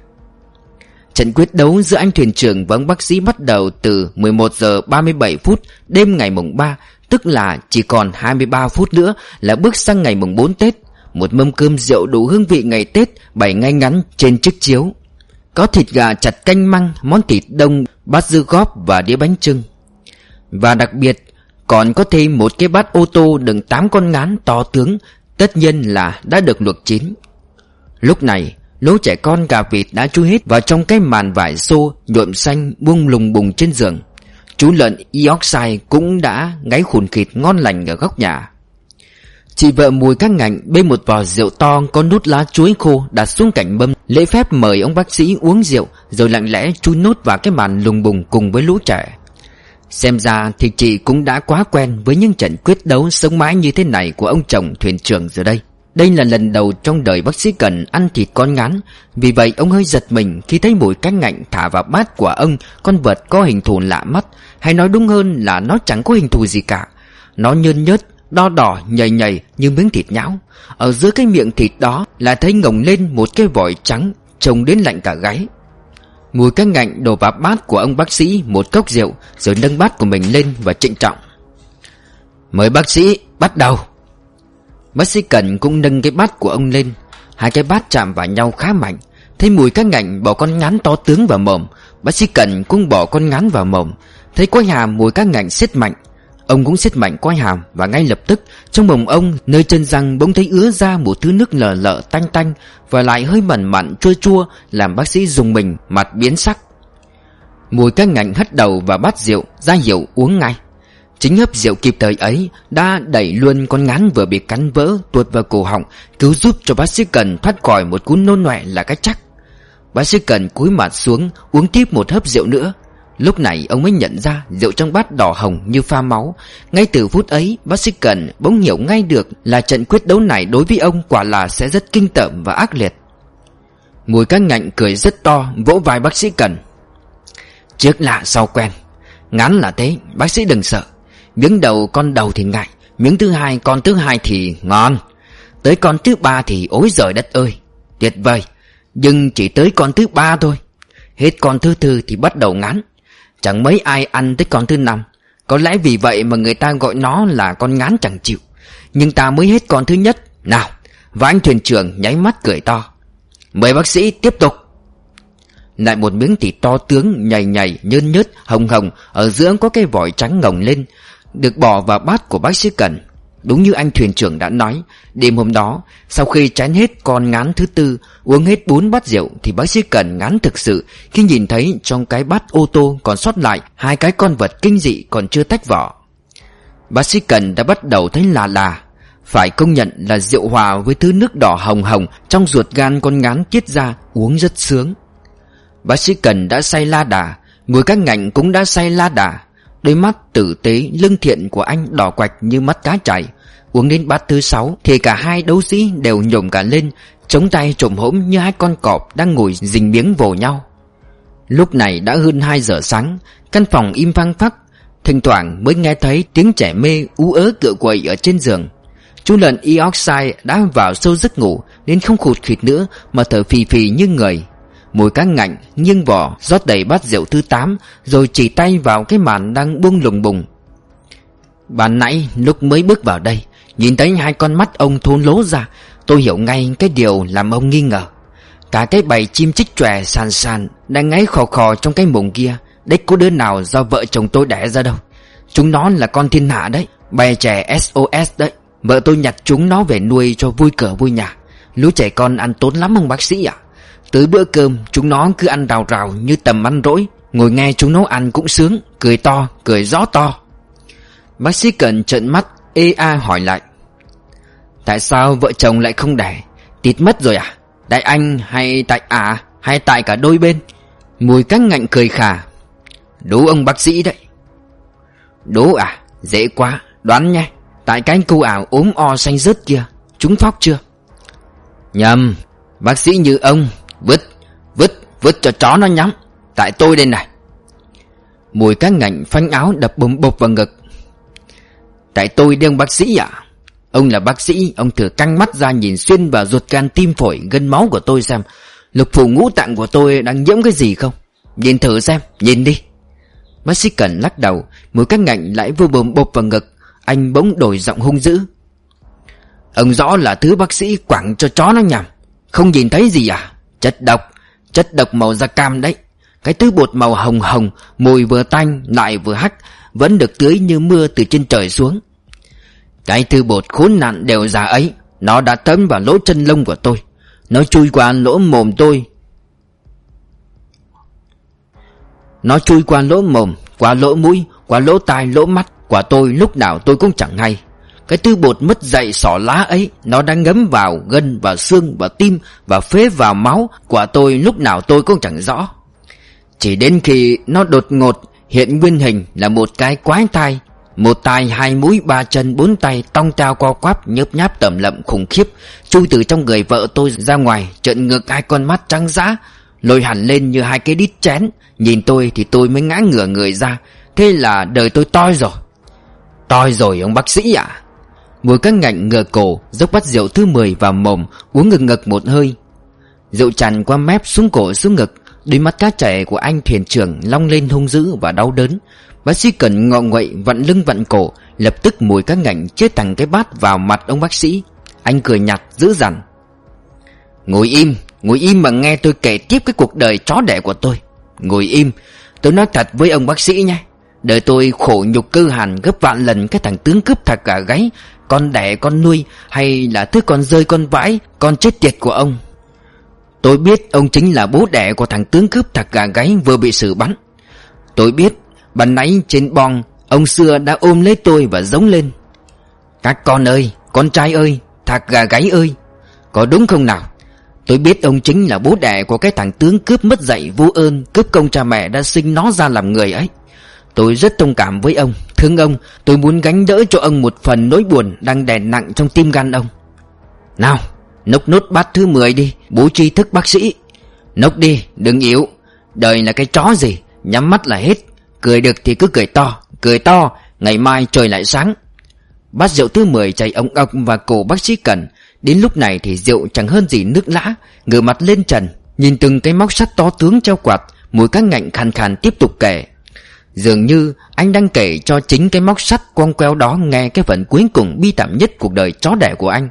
Trận quyết đấu giữa anh thuyền trưởng và ông bác sĩ bắt đầu từ mười một giờ ba mươi bảy phút đêm ngày mùng ba, tức là chỉ còn hai mươi ba phút nữa là bước sang ngày mùng bốn Tết. Một mâm cơm rượu đủ hương vị ngày Tết bày ngay ngắn trên chiếc chiếu. Có thịt gà chặt canh măng, món thịt đông, bát dưa góp và đĩa bánh chưng. Và đặc biệt còn có thêm một cái bát ô tô đựng tám con ngán to tướng, tất nhiên là đã được luộc chín. Lúc này lũ trẻ con gà vịt đã chui hết vào trong cái màn vải xô nhuộm xanh buông lùng bùng trên giường. Chú lợn Yorkshire cũng đã ngáy khùn khịt ngon lành ở góc nhà. Chị vợ Mùi Cá Ngạnh bê một vò rượu to có nút lá chuối khô đặt xuống cạnh mâm, lễ phép mời ông bác sĩ uống rượu, rồi lặng lẽ chui nốt vào cái màn lùng bùng cùng với lũ trẻ. Xem ra thì chị cũng đã quá quen với những trận quyết đấu sống mãi như thế này của ông chồng thuyền trưởng giờ đây. Đây là lần đầu trong đời bác sĩ Cần ăn thịt con ngán. Vì vậy ông hơi giật mình khi thấy Mùi Cá Ngạnh thả vào bát của ông con vật có hình thù lạ mắt. Hay nói đúng hơn là nó chẳng có hình thù gì cả. Nó nhơn nhớt, đo đỏ, nhầy nhầy như miếng thịt nhão. Ở giữa cái miệng thịt đó là thấy ngồng lên một cái vòi trắng trông đến lạnh cả gáy. Mùi cá ngạnh đổ vào bát của ông bác sĩ một cốc rượu, rồi nâng bát của mình lên và trịnh trọng: "Mời bác sĩ bắt đầu." Bác sĩ Cẩn cũng nâng cái bát của ông lên. Hai cái bát chạm vào nhau khá mạnh. Thấy mùi cá ngạnh bỏ con ngán to tướng vào mồm, bác sĩ Cẩn cũng bỏ con ngán vào mồm. Thấy quái hàm mùi cá ngạnh siết mạnh, ông cũng siết mạnh quái hàm. Và ngay lập tức trong mồm ông, nơi chân răng bỗng thấy ứa ra một thứ nước lợ lợ tanh tanh, và lại hơi mặn mặn chua chua, làm bác sĩ rùng mình, mặt biến sắc. Mùi cá ngạnh hất đầu vào bát rượu, ra hiệu uống ngay. Chính hớp rượu kịp thời ấy đã đẩy luôn con ngán vừa bị cắn vỡ tuột vào cổ họng, cứu giúp cho bác sĩ Cần thoát khỏi một cú nôn ọe là cái chắc. Bác sĩ Cần cúi mặt xuống uống tiếp một hớp rượu nữa. Lúc này ông mới nhận ra rượu trong bát đỏ hồng như pha máu. Ngay từ phút ấy, bác sĩ Cần bỗng hiểu ngay được là trận quyết đấu này đối với ông quả là sẽ rất kinh tởm và ác liệt. Mùi cá ngạnh cười rất to, vỗ vai bác sĩ Cần: "Trước lạ sau quen. Ngán là thế, bác sĩ đừng sợ. Miếng đầu con đầu thì ngại, miếng thứ hai con thứ hai thì ngon, tới con thứ ba thì ối giời đất ơi, tuyệt vời. Nhưng chỉ tới con thứ ba thôi. Hết con thứ tư thì bắt đầu ngán. Chẳng mấy ai ăn tới con thứ năm. Có lẽ vì vậy mà người ta gọi nó là con ngán chẳng chịu. Nhưng ta mới hết con thứ nhất. Nào!" Và anh thuyền trưởng nháy mắt cười to: "Mời bác sĩ tiếp tục." Lại một miếng thịt to tướng, nhầy nhầy, nhơn nhớt, hồng hồng, ở giữa có cái vòi trắng ngồng lên, được bỏ vào bát của bác sĩ Cần. Đúng như anh thuyền trưởng đã nói, đêm hôm đó, sau khi chén hết con ngán thứ tư, uống hết bốn bát rượu, thì bác sĩ Cần ngán thực sự khi nhìn thấy trong cái bát ô tô còn sót lại hai cái con vật kinh dị còn chưa tách vỏ. Bác sĩ Cần đã bắt đầu thấy là là phải công nhận là rượu hòa với thứ nước đỏ hồng hồng trong ruột gan con ngán tiết ra uống rất sướng. Bác sĩ Cần đã say la đà, mùi cá ngạnh cũng đã say la đà. Đôi mắt tử tế lưng thiện của anh đỏ quạch như mắt cá chảy. Uống đến bát thứ sáu thì cả hai đấu sĩ đều nhổm cả lên, chống tay trồm hổm như hai con cọp đang ngồi rình miếng vồ nhau. Lúc này đã hơn hai giờ sáng. Căn phòng im phăng phắc, thỉnh thoảng mới nghe thấy tiếng trẻ mê ú ớ cựa quậy ở trên giường. Chú lợn Yorkshire đã vào sâu giấc ngủ nên không khụt khịt nữa mà thở phì phì như người. Mùi cá ngạnh nghiêng vỏ rót đầy bát rượu thứ tám, rồi chỉ tay vào cái màn đang buông lùng bùng. Ban nãy lúc mới bước vào đây, nhìn thấy hai con mắt ông thôn lố ra, tôi hiểu ngay cái điều làm ông nghi ngờ. Cả cái bầy chim chích chòe sàn sàn đang ngáy khò khò trong cái mùng kia, đếch có đứa nào do vợ chồng tôi đẻ ra đâu. Chúng nó là con thiên hạ đấy, bầy trẻ ét o ét đấy. Vợ tôi nhặt chúng nó về nuôi cho vui cửa vui nhà. Lũ trẻ con ăn tốn lắm ông bác sĩ ạ. Tới bữa cơm chúng nó cứ ăn rào rào như tầm ăn rỗi. Ngồi nghe chúng nó ăn cũng sướng, cười to, cười rõ to. Bác sĩ Cần trợn mắt ê a hỏi lại: "Tại sao vợ chồng lại không đẻ? Tịt mất rồi à? Tại anh hay tại ả à, hay tại cả đôi bên?" Mùi cá ngạnh cười khà: "Đố ông bác sĩ đấy." "Đố à? Dễ quá, đoán nha. Tại cái anh cô ảo ốm o xanh rớt kia, trúng phóc chưa?" "Nhầm, bác sĩ như ông, vứt, vứt, vứt cho chó nó nhắm. Tại tôi đây này." Mùi cá ngạnh phanh áo đập bùm bộp vào ngực: "Tại tôi đây ông bác sĩ ạ. Ông là bác sĩ, ông thử căng mắt ra nhìn xuyên vào ruột gan tim phổi gân máu của tôi xem lục phủ ngũ tạng của tôi đang nhiễm cái gì không. Nhìn thử xem, nhìn đi." Bác sĩ Cần lắc đầu. Mùi cá ngạnh lại vô bùm bộp vào ngực. Anh bỗng đổi giọng hung dữ: "Ông rõ là thứ bác sĩ quẳng cho chó nó nhằm. Không nhìn thấy gì à? Chất độc, chất độc màu da cam đấy. Cái thứ bột màu hồng hồng, mùi vừa tanh lại vừa hắc, vẫn được tưới như mưa từ trên trời xuống. Cái thứ bột khốn nạn đều già ấy, nó đã thấm vào lỗ chân lông của tôi. Nó chui qua lỗ mồm tôi. Nó chui qua lỗ mồm, qua lỗ mũi, qua lỗ tai, lỗ mắt của tôi lúc nào tôi cũng chẳng hay. Cái thứ bột mất dậy xỏ lá ấy, nó đang ngấm vào gân, vào xương, vào tim và phế vào máu của tôi lúc nào tôi cũng chẳng rõ. Chỉ đến khi nó đột ngột hiện nguyên hình là một cái quái thai, một tai, hai mũi, ba chân, bốn tay, tong tao co quắp, nhớp nháp tẩm lậm khủng khiếp, chui từ trong người vợ tôi ra ngoài, trợn ngược hai con mắt trắng dã, lồi hẳn lên như hai cái đít chén. Nhìn tôi thì tôi mới ngã ngửa người ra. Thế là đời tôi toi rồi. Toi rồi ông bác sĩ ạ. À? Mùi cá ngạnh ngửa cổ, dốc bát rượu thứ mười vào mồm, uống ngực ngực một hơi. Rượu tràn qua mép xuống cổ xuống ngực, Đôi mắt cá trẻ của anh thuyền trưởng long lên hung dữ và đau đớn. Bác sĩ Cẩn ngọ nguậy vặn lưng vặn cổ, lập tức mùi các ngạnh chết thẳng cái bát vào mặt ông bác sĩ. Anh cười nhạt dữ dằn: Ngồi im, ngồi im mà nghe tôi kể tiếp cái cuộc đời chó đẻ của tôi. Ngồi im, tôi nói thật với ông bác sĩ nhé. Đời tôi khổ nhục cơ hàn gấp vạn lần cái thằng tướng cướp thạc gà gáy, con đẻ con nuôi, hay là thứ con rơi con vãi, con chết tiệt của ông. Tôi biết ông chính là bố đẻ của thằng tướng cướp thạc gà gáy vừa bị xử bắn. Tôi biết ban nãy trên bong ông xưa đã ôm lấy tôi và giống lên: Các con ơi, con trai ơi, thạc gà gáy ơi. Có đúng không nào? Tôi biết ông chính là bố đẻ của cái thằng tướng cướp mất dạy vô ơn, cướp công cha mẹ đã sinh nó ra làm người ấy. Tôi rất thông cảm với ông, thương ông. Tôi muốn gánh đỡ cho ông một phần nỗi buồn đang đè nặng trong tim gan ông. Nào, nốc nốt bát thứ mười đi, bố tri thức bác sĩ. Nốc đi, đừng yếu. Đời là cái chó gì, nhắm mắt là hết. Cười được thì cứ cười to, cười to, ngày mai trời lại sáng. Bát rượu thứ mười chảy ống ọc vào cổ bác sĩ Cẩn. Đến lúc này thì rượu chẳng hơn gì nước lã. Ngửa mặt lên trần, nhìn từng cái móc sắt to tướng treo quạt, mùi các ngạnh khàn khàn tiếp tục kể. Dường như anh đang kể cho chính cái móc sắt quong queo đó nghe cái phần cuối cùng bi thảm nhất cuộc đời chó đẻ của anh.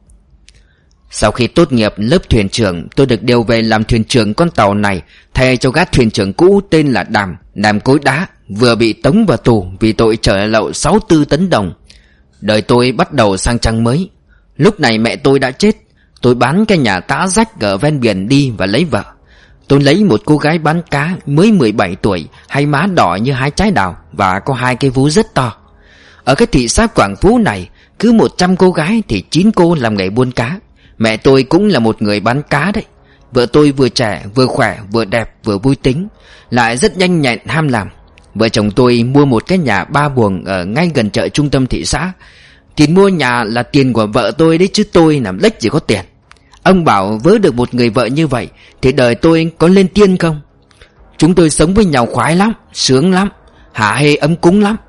Sau khi tốt nghiệp lớp thuyền trưởng, tôi được điều về làm thuyền trưởng con tàu này, thay cho gã thuyền trưởng cũ tên là Đàm, Đàm Cối Đá, vừa bị tống vào tù vì tội chở lậu sáu mươi tư tấn đồng. Đời tôi bắt đầu sang trang mới. Lúc này mẹ tôi đã chết. Tôi bán cái nhà tã rách ở ven biển đi và lấy vợ. Tôi lấy một cô gái bán cá mới mười bảy tuổi, hay má đỏ như hai trái đào và có hai cái vú rất to. Ở cái thị xã Quảng Phú này, cứ một trăm cô gái thì chín cô làm nghề buôn cá. Mẹ tôi cũng là một người bán cá đấy. Vợ tôi vừa trẻ, vừa khỏe, vừa đẹp, vừa vui tính, lại rất nhanh nhẹn ham làm. Vợ chồng tôi mua một cái nhà ba buồng ở ngay gần chợ trung tâm thị xã. Tiền mua nhà là tiền của vợ tôi đấy chứ tôi làm lếch gì có tiền. Ông bảo vớ được một người vợ như vậy thì đời tôi có lên tiên không? Chúng tôi sống với nhau khoái lắm, sướng lắm, hả hê ấm cúng lắm.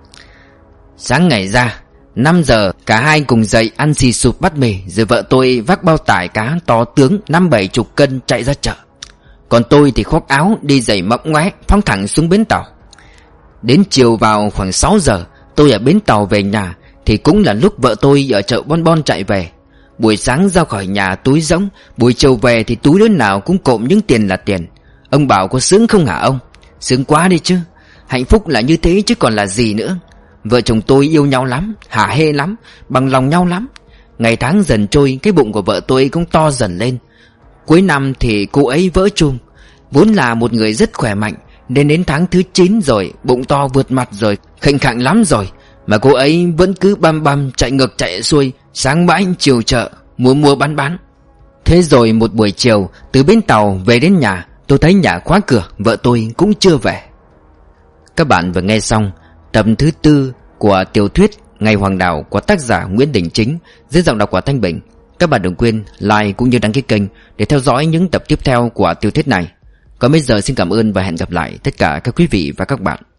Sáng ngày ra năm giờ cả hai cùng dậy ăn xì sụp bát mì, rồi vợ tôi vác bao tải cá to tướng năm bảy chục cân chạy ra chợ. Còn tôi thì khoác áo đi giày mộng ngoé phóng thẳng xuống bến tàu. Đến chiều vào khoảng sáu giờ, tôi ở bến tàu về nhà thì cũng là lúc vợ tôi ở chợ Bon Bon chạy về. Buổi sáng ra khỏi nhà túi rỗng, buổi chiều về thì túi đứa nào cũng cộm những tiền là tiền. Ông bảo có sướng không hả ông? Sướng quá đi chứ. Hạnh phúc là như thế chứ còn là gì nữa. Vợ chồng tôi yêu nhau lắm, hả hê lắm, bằng lòng nhau lắm. Ngày tháng dần trôi, cái bụng của vợ tôi cũng to dần lên. Cuối năm thì cô ấy vỡ chum. Vốn là một người rất khỏe mạnh, nên đến tháng thứ chín rồi, bụng to vượt mặt rồi, khệnh khạng lắm rồi, mà cô ấy vẫn cứ băm băm chạy ngược chạy xuôi, sáng bãi chiều chợ, mua mua bán bán. Thế rồi một buổi chiều, từ bến tàu về đến nhà, tôi thấy nhà khóa cửa, vợ tôi cũng chưa về. Các bạn vừa nghe xong tập thứ tư của tiểu thuyết Ngày Hoàng Đảo của tác giả Nguyễn Đình Chính dưới giọng đọc của Thanh Bình. Các bạn đừng quên like cũng như đăng ký kênh để theo dõi những tập tiếp theo của tiểu thuyết này. Còn bây giờ xin cảm ơn và hẹn gặp lại tất cả các quý vị và các bạn.